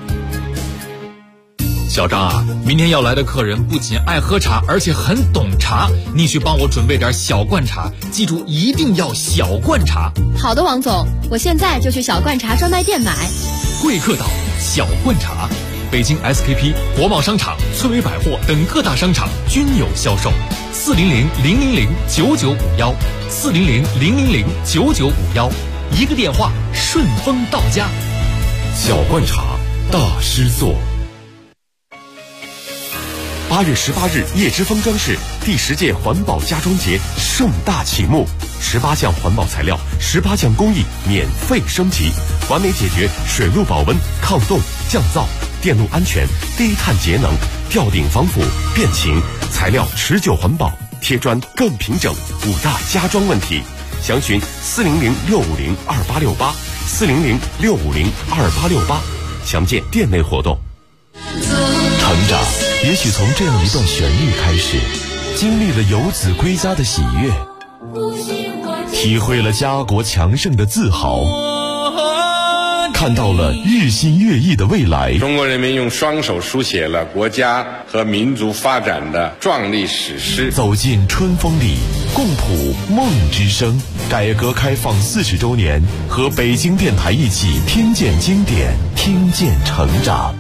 Speaker 16: 小张啊，明天要来的客人不仅爱喝茶，而且很懂茶，你去帮我准备点小罐茶，记住一定要小罐茶。
Speaker 2: 好的，王总，我现在就去小罐茶专卖店买。
Speaker 16: 贵客岛小罐茶，北京 SKP、国贸商场、翠微百货等各大商场均有销售。400-000-9951 400-000-9951，一个电话顺丰到家。
Speaker 10: 小罐茶大师座。8月18日，叶之峰装饰第10届环保家装节盛大启幕，18项环保材料，18项工艺免费升级，完美解决水路保温、抗冻、降噪、电路安全、低碳节能、吊顶防腐、变形、材料持久环保、贴砖更平整5大家装问题。详询400-650-2868 400-650-2868，详见店内活动。成长也许从这样一段旋律开始，经历了游子归家的喜悦，体会了家国强盛的自豪，看到了日新月异的未来。
Speaker 5: 中国人民用双手书写了国家和民族发展的壮丽史诗。
Speaker 10: 走进春风里，共谱梦之声。改革开放40周年，和北京电台一起听见经典，听见成长。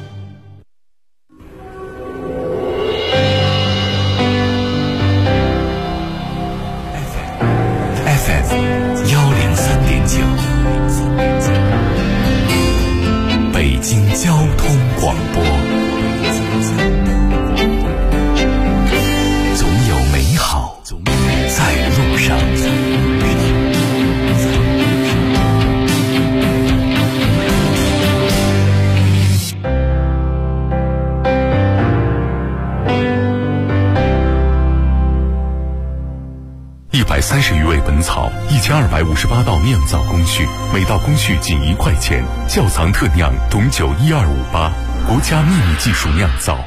Speaker 4: 北京交通广播，总有美好在路上。
Speaker 3: 130余味本草，1258道酿造工序，每道工序仅1块钱。窖藏特酿董酒12588，国家秘密技术酿造。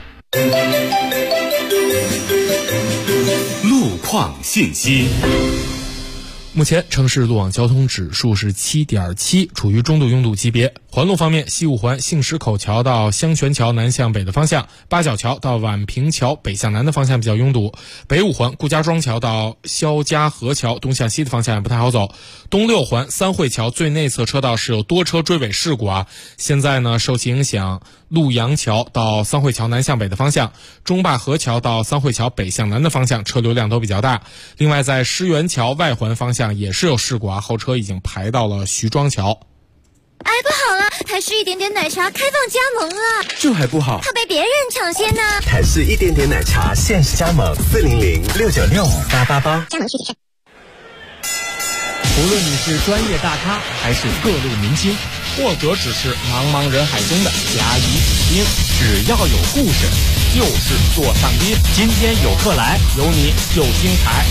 Speaker 4: 路况信息。
Speaker 6: 目前城市路网交通指数是7.7，处于中度拥堵级别。 环路方面，西五环杏石口桥到香泉桥南向北的方向，八角桥到宛平桥北向南的方向比较拥堵；北五环顾家庄桥到肖家河桥东向西的方向也不太好走；东六环三汇桥最内侧车道是有多车追尾事故啊，现在呢受其影响，陆阳桥到三汇桥南向北的方向，中坝河桥到三汇桥北向南的方向车流量都比较大。另外在狮园桥外环方向也是有事故啊，后车已经排到了徐庄桥。
Speaker 1: 哎，不好了，台式一点点奶茶开放加盟了，
Speaker 8: 这还不好，
Speaker 1: 怕被别人抢先呢。
Speaker 8: 台式一点点奶茶限时加盟400-696-5888，
Speaker 1: 加盟具体是。
Speaker 16: 无论你是专业大咖还是各路明星，或者只是茫茫人海中的甲乙丙丁，只要有故事，就是座上宾。今天有客来，有你就精彩。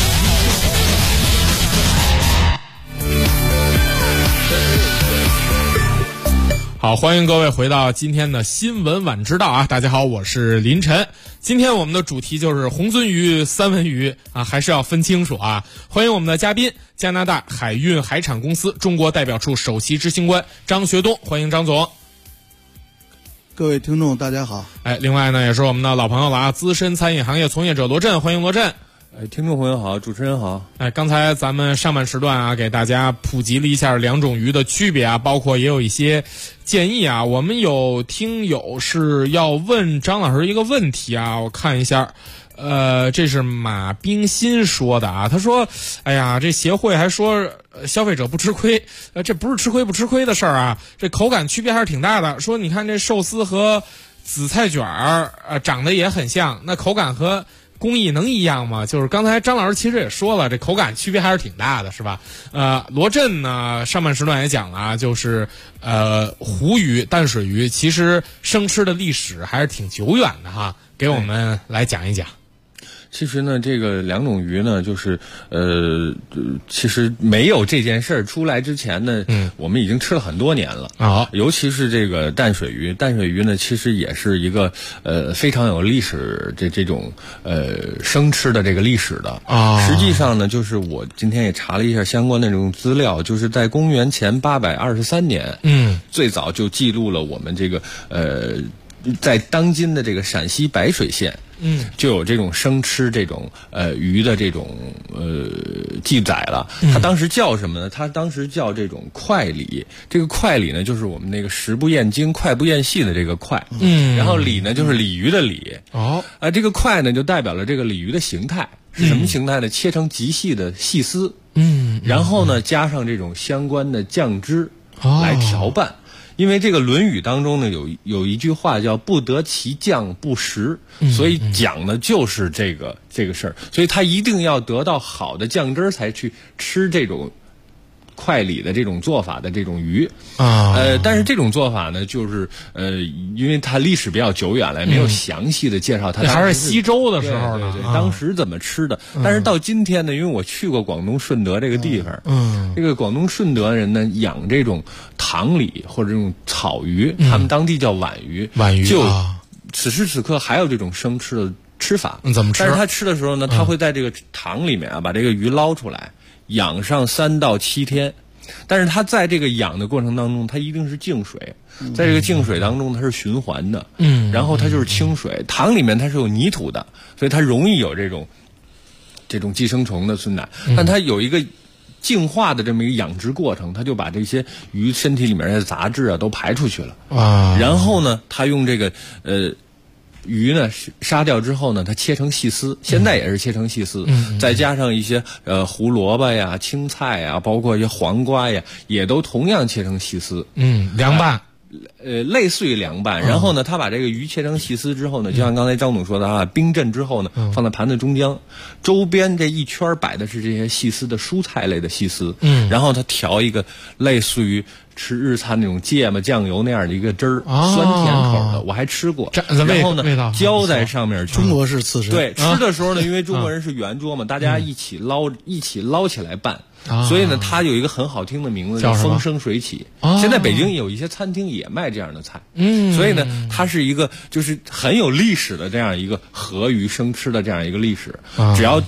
Speaker 6: 好，欢迎各位回到今天的新闻晚知道啊！大家好，我是林晨。今天我们的主题就是红鳟鱼、三文鱼啊，还是要分清楚啊！欢迎我们的嘉宾，加拿大海运海产公司中国代表处首席执行官张学东，欢迎张总。
Speaker 17: 各位听众，大家好。
Speaker 6: 另外呢，也是我们的老朋友了啊，资深餐饮行业从业者罗振，欢迎罗振。
Speaker 18: 听众朋友好，主持人好。
Speaker 6: 刚才咱们上半时段啊，给大家普及了一下两种鱼的区别啊，包括也有一些建议啊。我们有听友是要问张老师一个问题啊，我看一下，这是马冰心说的啊，他说，哎呀，这协会还说消费者不吃亏，这不是吃亏不吃亏的事儿啊，这口感区别还是挺大的。说你看这寿司和紫菜卷长得也很像，那口感和工艺能一样吗？就是刚才张老师其实也说了，这口感区别还是挺大的，是吧？罗振呢上半时段也讲了啊，就是湖鱼、淡水鱼其实生吃的历史还是挺久远的哈，给我们来讲一讲。
Speaker 18: 其实呢，这个两种鱼呢，就是其实没有这件事儿出来之前呢，我们已经吃了很多年了啊。尤其是这个淡水鱼，淡水鱼呢，其实也是一个非常有历史这种生吃的这个历史的啊。实际上呢，就是我今天也查了一下相关的这种资料，就是在公元前823年，最早就记录了我们这个在当今的这个陕西白水县。就有这种生吃这种鱼的这种记载了。它当时叫什么呢？它当时叫这种快鲤。这个快鲤呢，就是我们那个食不厌精、快不厌细的这个快。然后鲤呢，就是鲤鱼的鲤。这个快呢，就代表了这个鲤鱼的形态是什么形态呢？切成极细的细丝。然后呢，加上这种相关的酱汁来调拌。因为这个《论语》当中呢有一句话叫不得其酱不食，所以讲的就是这个事儿，所以他一定要得到好的酱汁才去吃这种快鲤的这种做法的这种鱼啊。但是这种做法呢，就是因为它历史比较久远了，没有详细的介绍它。
Speaker 6: 还是西周的时候呢，
Speaker 18: 对，当时怎么吃的？但是到今天呢，因为我去过广东顺德这个地方，这个广东顺德人呢养这种塘鲤或者这种草鱼，他们当地叫皖鱼。
Speaker 6: 皖鱼
Speaker 18: 就此时此刻还有这种生吃的吃法。
Speaker 6: 怎么吃？
Speaker 18: 但是他吃的时候呢，他会在这个塘里面啊，把这个鱼捞出来，养上3到7天。但是它在这个养的过程当中，它一定是净水，在这个净水当中它是循环的，然后它就是清水。塘里面它是有泥土的，所以它容易有这种寄生虫的存在。但它有一个净化的这么一个养殖过程，它就把这些鱼身体里面的杂质啊都排出去了啊。然后呢，它用这个鱼呢杀掉之后呢，它切成细丝，现在也是切成细丝，再加上一些胡萝卜呀、青菜呀，包括一些黄瓜呀，也都同样切成细丝。
Speaker 6: 凉拌。
Speaker 18: 类似于凉拌，然后呢，他把这个鱼切成细丝之后呢，就像刚才张总说的啊，冰镇之后呢，放在盘子中间，周边这一圈摆的是这些细丝的蔬菜类的细丝，然后他调一个类似于吃日餐那种芥末酱油那样的一个汁儿，酸甜口的，我还吃过。然后呢，浇在上面。
Speaker 17: 中国式刺身。
Speaker 18: 对，吃的时候呢，因为中国人是圆桌嘛，大家一起捞起来拌。所以呢，它有一个很好听的名字叫风生水起。现在北京有一些餐厅也卖这样的菜。所以呢，它是一个就是很有历史的这样一个河鱼生吃的这样一个历史。只要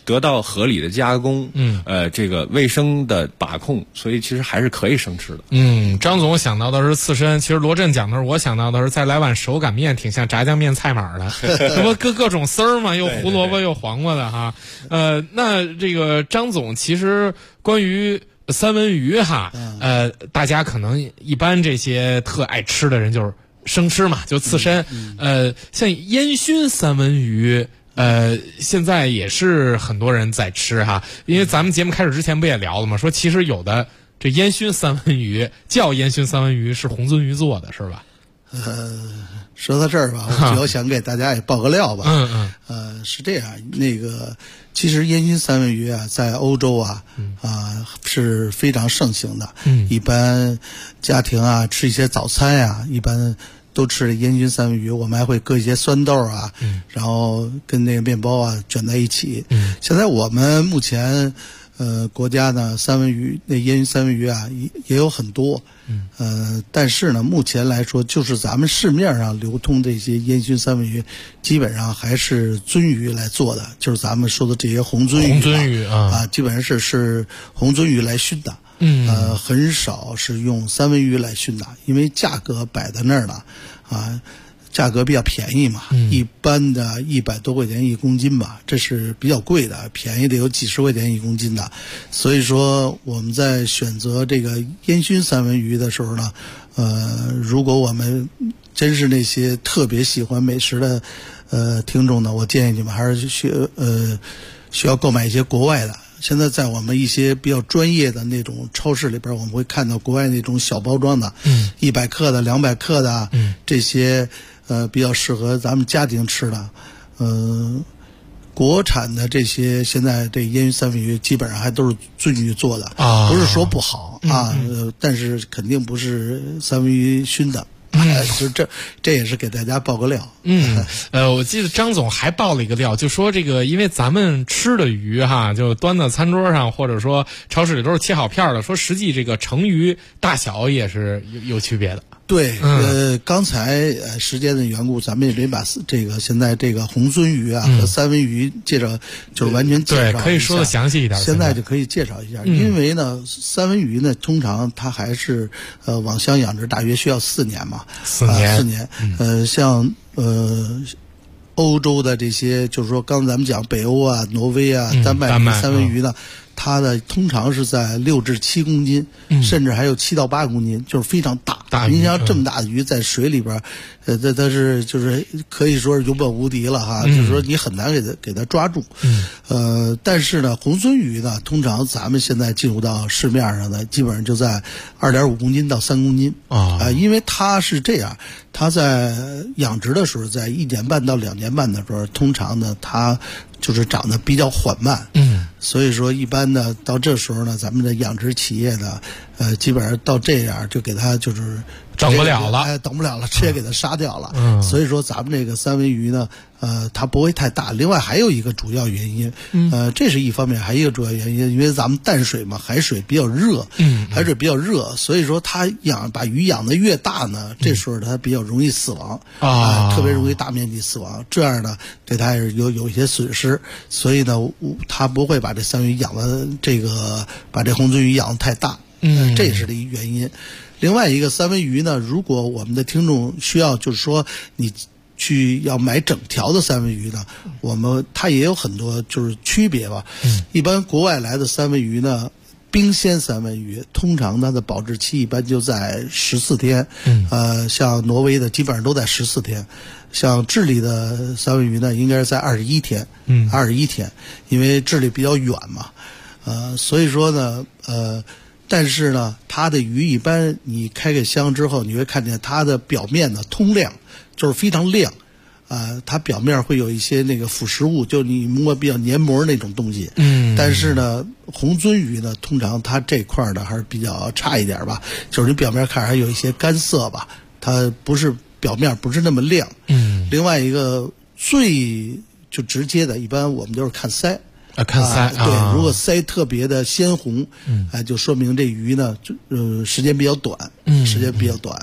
Speaker 18: 得到合理的加工，这个卫生的把控，所以其实还是可以生吃的。
Speaker 6: 张总想到的是刺身，其实罗振讲的是我想到的是再来碗手擀面，挺像炸酱面菜码的，这不各种丝儿嘛，又胡萝卜又黄瓜的哈。那这个张总其实关于三文鱼哈，大家可能一般这些特爱吃的人就是生吃嘛，就刺身。像烟熏三文鱼。现在也是很多人在吃哈，因为咱们节目开始之前不也聊了吗？说其实有的这烟熏三文鱼叫烟熏三文鱼是红鳟鱼做的，是吧？
Speaker 17: 说到这儿吧，我主要想给大家也爆个料吧。是这样，那个其实烟熏三文鱼啊，在欧洲啊，是非常盛行的。一般家庭啊吃一些早餐呀，一般都吃烟熏三文鱼，我们还会搁一些酸豆啊，然后跟那个面包啊卷在一起。现在我们目前国家呢三文鱼那烟熏三文鱼啊也有很多，但是呢目前来说，就是咱们市面上流通这些烟熏三文鱼，基本上还是鳟鱼来做的，就是咱们说的这些红鳟鱼啊，基本上是红鳟鱼来熏的。很少是用三文鱼来熏的，因为价格摆在那儿了，价格比较便宜嘛，一般的100多块钱1公斤吧，这是比较贵的，便宜的有几十块钱1公斤的。所以说我们在选择这个烟熏三文鱼的时候呢，如果我们真是那些特别喜欢美食的听众呢，我建议你们还是需要购买一些国外的。现在在我们一些比较专业的那种超市里边，我们会看到国外那种小包装的，100克的、200克的，这些比较适合咱们家庭吃的。国产的这些现在这烟熏三文鱼基本上还都是鳟鱼做的，不是说不好啊，但是肯定不是三文鱼熏的。就这也是给大家爆个料。
Speaker 6: 我记得张总还爆了一个料，就说这个因为咱们吃的鱼哈，就端到餐桌上或者说超市里都是切好片的，说实际这个成鱼大小也是有区别的。
Speaker 17: 对，刚才时间的缘故，咱们也没把这个现在这个红鳟鱼啊和三文鱼介绍，就是完全介绍一下。
Speaker 6: 对，可以说的详细一点。
Speaker 17: 现在就可以介绍一下，因为呢，三文鱼呢，通常它还是网箱养殖，大约需要4年嘛，4年。像欧洲的这些，就是说刚才咱们讲北欧啊、挪威啊、丹麦的三文鱼呢。它的通常是在6至7公斤，甚至还有7到8公斤，就是非常大。您像这么大的鱼在水里边，它是就是可以说是永本无敌了哈，就是说你很难给它抓住。但是呢，红鳟鱼呢，通常咱们现在进入到市面上的，基本上就在2.5公斤到3公斤因为它是这样，它在养殖的时候，在1年半到2年半的时候，通常呢它就是长得比较缓慢。所以说一般呢到这时候呢，咱们的养殖企业呢基本上到这样就给它就是
Speaker 6: 等不了了，
Speaker 17: 等不了了，直接给它杀掉了。所以说咱们这个三文鱼呢它不会太大。另外还有一个主要原因，这是一方面，还有一个主要原因，因为咱们淡水嘛，海水比较热，海水比较热，所以说它把鱼养得越大呢，这时候它比较容易死亡特别容易大面积死亡，这样呢对它也是有一些损失。所以呢它不会把这三文鱼养的把这红鳟鱼养得太大，这也是一个原因。另外一个三文鱼呢，如果我们的听众需要，就是说你去要买整条的三文鱼呢，它也有很多就是区别吧。一般国外来的三文鱼呢，冰鲜三文鱼通常它的保质期一般就在14天，像挪威的基本上都在14天，像智利的三文鱼呢，应该是在21天，21天，因为智利比较远嘛，所以说呢，但是呢，它的鱼一般你开个箱之后，你会看见它的表面呢通亮，就是非常亮，它表面会有一些那个腐蚀物，就你摸比较黏膜那种东西。但是呢，红鳟鱼呢，通常它这块呢还是比较差一点吧，就是你表面看还有一些干涩吧，它表面不是那么亮。另外一个最就直接的，一般我们都是看鳃。
Speaker 6: 看鳃
Speaker 17: 对，如果鳃特别的鲜红，就说明这鱼呢，时间比较短，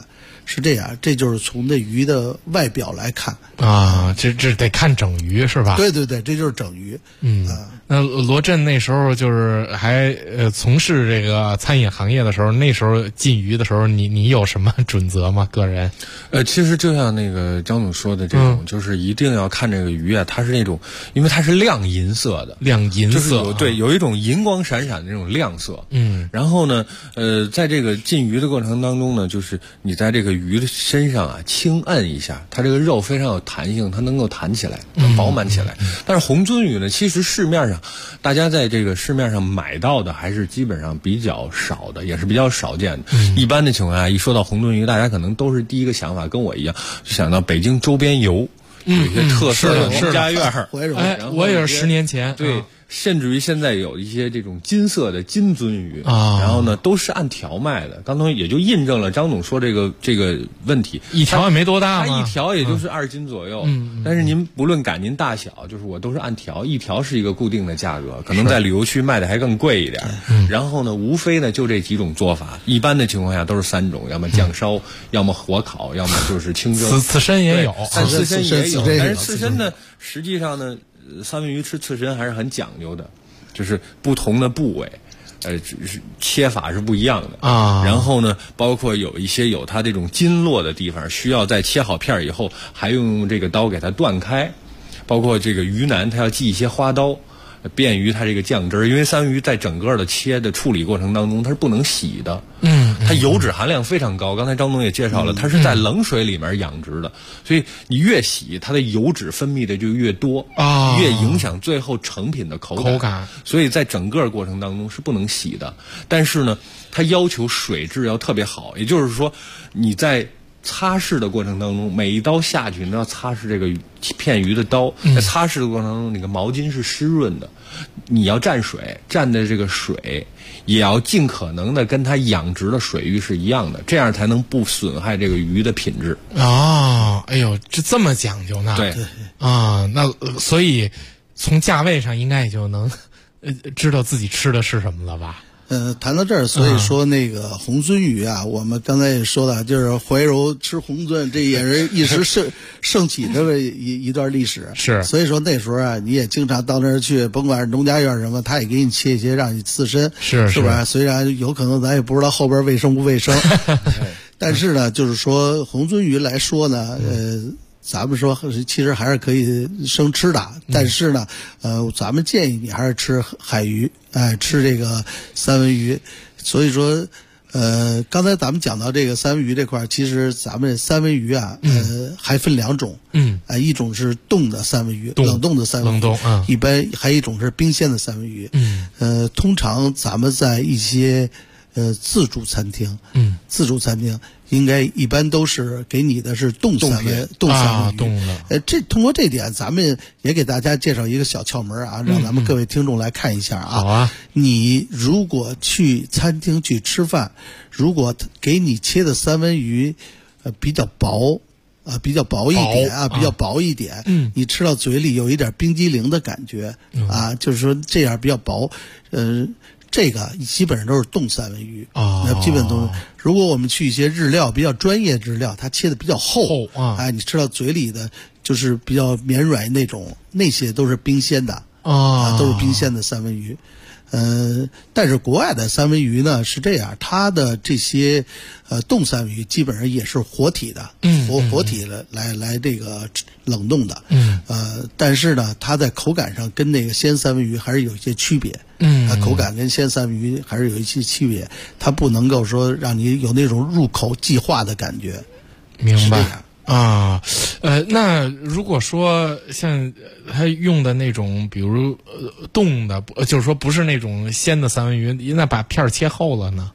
Speaker 17: 是这样，这就是从这鱼的外表来看
Speaker 6: 啊，这得看整鱼是吧？
Speaker 17: 对对对，这就是整鱼。
Speaker 6: 那罗振那时候就是还从事这个餐饮行业的时候，那时候进鱼的时候，你有什么准则吗？个人？
Speaker 18: 其实就像那个张总说的这种，就是一定要看这个鱼啊，它是那种，因为它是亮银色的，
Speaker 6: 亮银色，
Speaker 18: 就是有一种银光闪闪的那种亮色。然后呢，在这个进鱼的过程当中呢，就是你在这个鱼的身上啊轻按一下，它这个肉非常有弹性，它能够弹起来，饱满起来。但是红鳟鱼呢，其实市面上大家在这个市面上买到的还是基本上比较少的，也是比较少见的。一般的情况下，一说到红鳟鱼，大家可能都是第一个想法跟我一样，就想到北京周边有一些特色的农家院儿。
Speaker 6: 我也是10年前。
Speaker 18: 对。甚至于现在有一些这种金色的金鳟鱼然后呢都是按条卖的。刚才也就印证了张总说这个问题，
Speaker 6: 一条也没多大
Speaker 18: 嘛，它一条也就是2斤左右。但是您不论赶您大小，就是我都是按条，一条是一个固定的价格，可能在旅游区卖的还更贵一点。然后呢，无非呢就这几种做法，一般的情况下都是3种，要么酱烧，要么火烤，要么就是清蒸。
Speaker 6: 刺身也有，
Speaker 18: 刺身也有，但是刺身呢，实际上呢。三文鱼吃刺身还是很讲究的，就是不同的部位，切法是不一样的啊。然后呢，包括有一些有它这种筋络的地方，需要在切好片以后，还用这个刀给它断开。包括这个鱼腩，它要系一些花刀，便于它这个酱汁儿。因为三文鱼在整个的切的处理过程当中，它是不能洗的。它油脂含量非常高。刚才张总也介绍了，它是在冷水里面养殖的，所以你越洗，它的油脂分泌的就越多越影响最后成品的口感。所以在整个过程当中是不能洗的。但是呢，它要求水质要特别好，也就是说你在擦拭的过程当中，每一刀下去你都要擦拭这个片鱼的刀，在擦拭的过程当中，那个毛巾是湿润的，你要蘸水，蘸的这个水也要尽可能的跟它养殖的水域是一样的，这样才能不损害这个鱼的品质。
Speaker 6: 哎呦，这么讲究呢？
Speaker 18: 对
Speaker 6: 那所以从价位上应该也就能知道自己吃的是什么了吧？
Speaker 17: 谈到这儿，所以说那个红鳟鱼啊，我们刚才也说了，就是怀柔吃红鳟，这也是一时盛起的一段历史。
Speaker 6: 是，
Speaker 17: 所以说那时候啊，你也经常到那儿去，甭管是农家院什么，他也给你切一些让你刺身，是吧？虽然有可能咱也不知道后边卫生不卫生，但是呢，就是说红鳟鱼来说呢，咱们说其实还是可以生吃的，但是呢，咱们建议你还是吃海鱼，吃这个三文鱼。所以说，刚才咱们讲到这个三文鱼这块，其实咱们三文鱼啊，还分2种，一种是冻的三文鱼，冷冻的三文鱼，一般还有一种是冰鲜的三文鱼，通常咱们在一些自助餐厅，应该一般都是给你的是冻三文鱼。通过这点，咱们也给大家介绍一个小窍门啊，让咱们各位听众来看一下啊。
Speaker 6: 好啊，
Speaker 17: 你如果去餐厅去吃饭，如果给你切的三文鱼比较薄比较薄一点，你吃到嘴里有一点冰激凌的感觉就是说这样比较薄，这个基本上都是冻三文鱼那基本都是。如果我们去一些日料比较专业日料，它切的比较厚你吃到嘴里的就是比较绵软那种，那些都是冰鲜的都是冰鲜的三文鱼。但是国外的三文鱼呢是这样，它的这些冻三文鱼基本上也是活体的，活体来这个冷冻的，但是呢，它在口感上跟那个鲜三文鱼还是有一些区别，口感跟鲜三文鱼还是有一些区别，它不能够说让你有那种入口即化的感觉。
Speaker 6: 明白。那如果说像他用的那种，比如冻的，就是说不是那种鲜的三文鱼，那把片儿切厚了呢？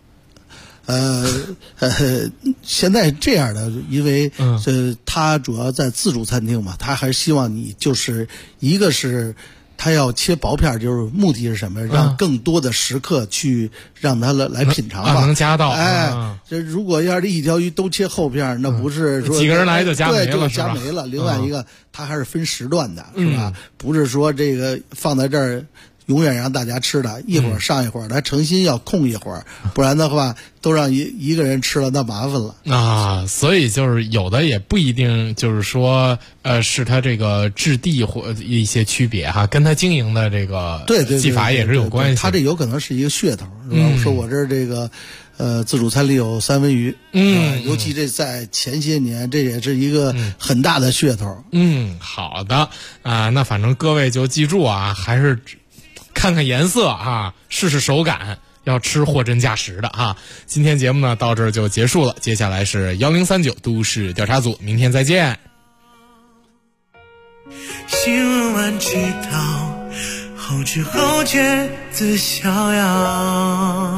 Speaker 17: 现在这样的，因为他主要在自助餐厅嘛，他还希望你就是一个是。他要切薄片，就是目的是什么？让更多的食客去让他来品尝吧，
Speaker 6: 能夹到。
Speaker 17: 这如果要是一条鱼都切厚片，那不是说
Speaker 6: 几个人来就夹没了，
Speaker 17: 对，就夹没了。另外一个，它还是分时段的，是吧？不是说这个放在这儿永远让大家吃的，一会儿上一会儿，他诚心要控一会儿，不然的话都让一个人吃了，那麻烦了
Speaker 6: 啊。所以就是有的也不一定就是说是他这个质地或一些区别哈，跟他经营的这个技法也是有关系。
Speaker 17: 他这有可能是一个噱头，是吧？说我这个自助餐里有三文鱼，尤其这在前些年，这也是一个很大的噱头。
Speaker 6: 好的啊，那反正各位就记住啊，还是看看颜色啊，试试手感，要吃货真价实的啊。今天节目呢到这儿就结束了，接下来是1039都市调查组，明天再见。
Speaker 12: 新闻祈祷，后知后觉自逍遥。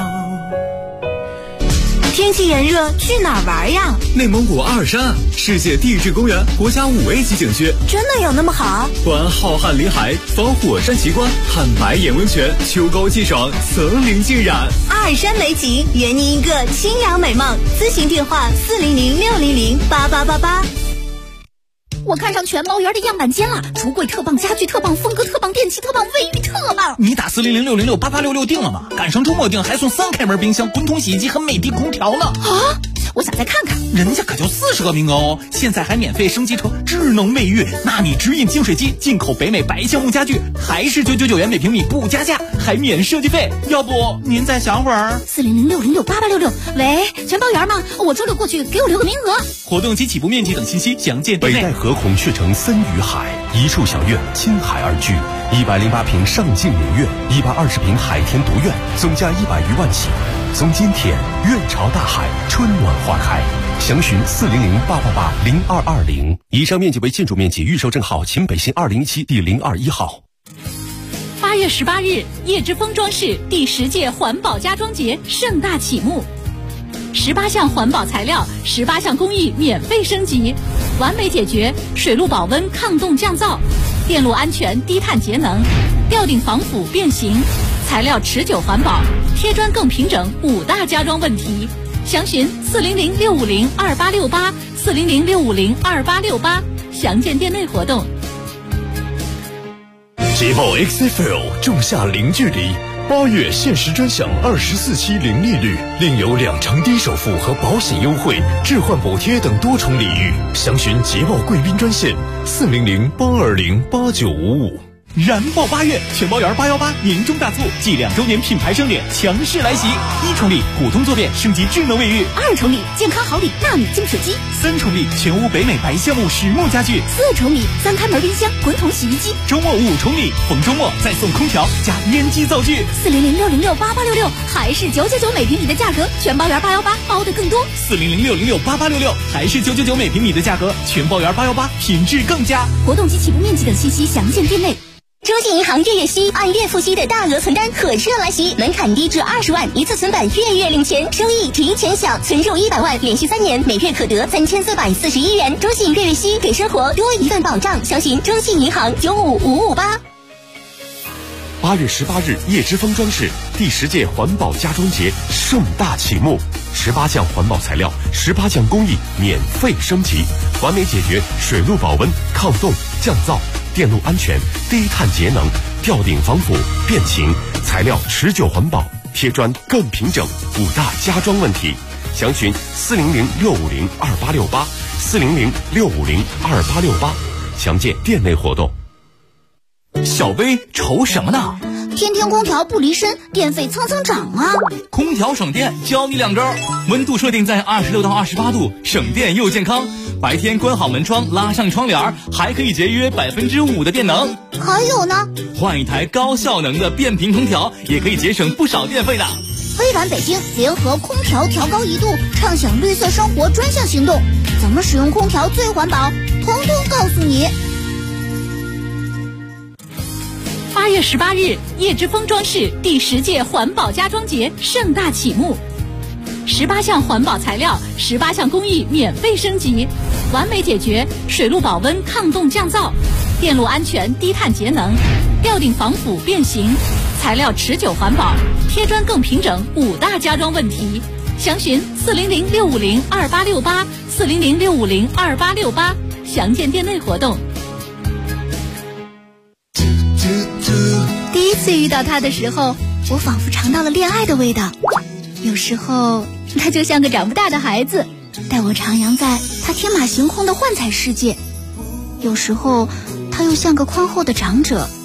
Speaker 11: 天气炎热，去哪儿玩呀？
Speaker 24: 内蒙古阿尔山，世界地质公园国家5A级景区，
Speaker 11: 真的有那么好？
Speaker 24: 环浩瀚林海，访火山奇观，看白眼温泉，秋高气爽，层林尽染。
Speaker 11: 阿尔山美景，圆您一个清凉美梦。咨询电话400-600-8888。
Speaker 7: 我看上全猫园的样板间了，橱柜特棒，家具特棒，风格特棒，电器特棒，卫浴特棒。
Speaker 22: 你打400-606-8866定了吗？赶上周末定还送3开门冰箱、滚筒洗衣机和美的空调呢。
Speaker 7: 啊！我想再看看，
Speaker 22: 人家可就40个名额哦！现在还免费升级成智能卫浴，纳米直饮净水机，进口北美白橡木家具，还是999元每平米不加价，还免设计费。要不您再想会儿
Speaker 7: ？400-606-8866。喂，全包园吗？我周六过去，给我留个名额。
Speaker 22: 活动及起步面积等信息详见店内。
Speaker 10: 北戴河孔雀城森与海，一处小院亲海而居，108平上镜名院，120平海天独院，总价100余万起。总监田，院朝大海，春暖花开。详询400-888-0220。以上面积为建筑面积，预售证号秦北新207第021号。
Speaker 7: 8月18日，叶之峰装饰第10届环保家装节盛大启幕。18项环保材料，18项工艺免费升级，完美解决水路保温、抗冻降噪，电路安全、低碳节能，吊顶防腐变形，材料持久环保，贴砖更平整，5大家装问题。详询400-650-2868 400-650-2868，详见店内活动。
Speaker 24: 捷豹 XFL 仲夏零距离，8月限时专享24期零利率，另有2成低首付和保险优惠、置换补贴等多重礼遇。详询捷豹贵宾专线400-820-8955。
Speaker 22: 燃爆8月，全包园818年终大促暨2周年品牌盛典强势来袭！1重礼普通坐便升级智能卫浴
Speaker 11: ，2重礼健康好礼纳米净水机
Speaker 22: ，3重礼全屋北美白橡木实木家具
Speaker 11: ，4重礼3开门冰箱、滚筒洗衣机。
Speaker 22: 周末5重礼，逢周末再送空调加烟机灶具。
Speaker 11: 400-606-8866，还是999每平米的价格，全包园818包的更多。
Speaker 22: 400-606-8866，还是999每平米的价格，全包园818品质更佳。
Speaker 11: 活动及起步面积等信息详见店内。中信银行月息按月付息的大额存单火热来袭，门槛低至20万，一次存本月领钱，收益提前享，存入100万，连续3年，每月可得3441元。中信月息给生活多一份保障，详询中信银行95558。
Speaker 10: 8月18日，叶之峰装饰第10届环保家装节盛大启幕，18项环保材料，18项工艺免费升级，完美解决水路保温、抗冻、降噪，电路安全、低碳节能，吊顶防腐变形，材料持久环保，贴砖更平整，5大家装问题。详询400-650-2868 400-650-2868，详见店内活动。
Speaker 22: 小薇愁什么呢？
Speaker 1: 天天空调不离身，电费蹭蹭涨啊！
Speaker 22: 空调省电，教你2招：温度设定在26到28度，省电又健康。白天关好门窗，拉上窗帘，还可以节约5%的电能。
Speaker 1: 还有呢，
Speaker 22: 换一台高效能的变频空调，也可以节省不少电费的。
Speaker 1: 微软北京联合空调调高1度，畅享绿色生活专项行动，怎么使用空调最环保，统统告诉你。
Speaker 7: 8月18日，叶之峰装饰第10届环保家装节盛大启幕。18项环保材料，18项工艺免费升级，完美解决水路保温、抗冻降噪，电路安全、低碳节能，吊顶防腐变形，材料持久环保，贴砖更平整，5大家装问题。详询400-650-2868 400-650-2868，详见店内活动。
Speaker 11: 第一次
Speaker 1: 次遇到他的时候，我仿佛尝到了恋爱的味道。有时候他就像个长不大的孩子，带我徜徉在他天马行空的幻彩世界；有时候他又像个宽厚的长者，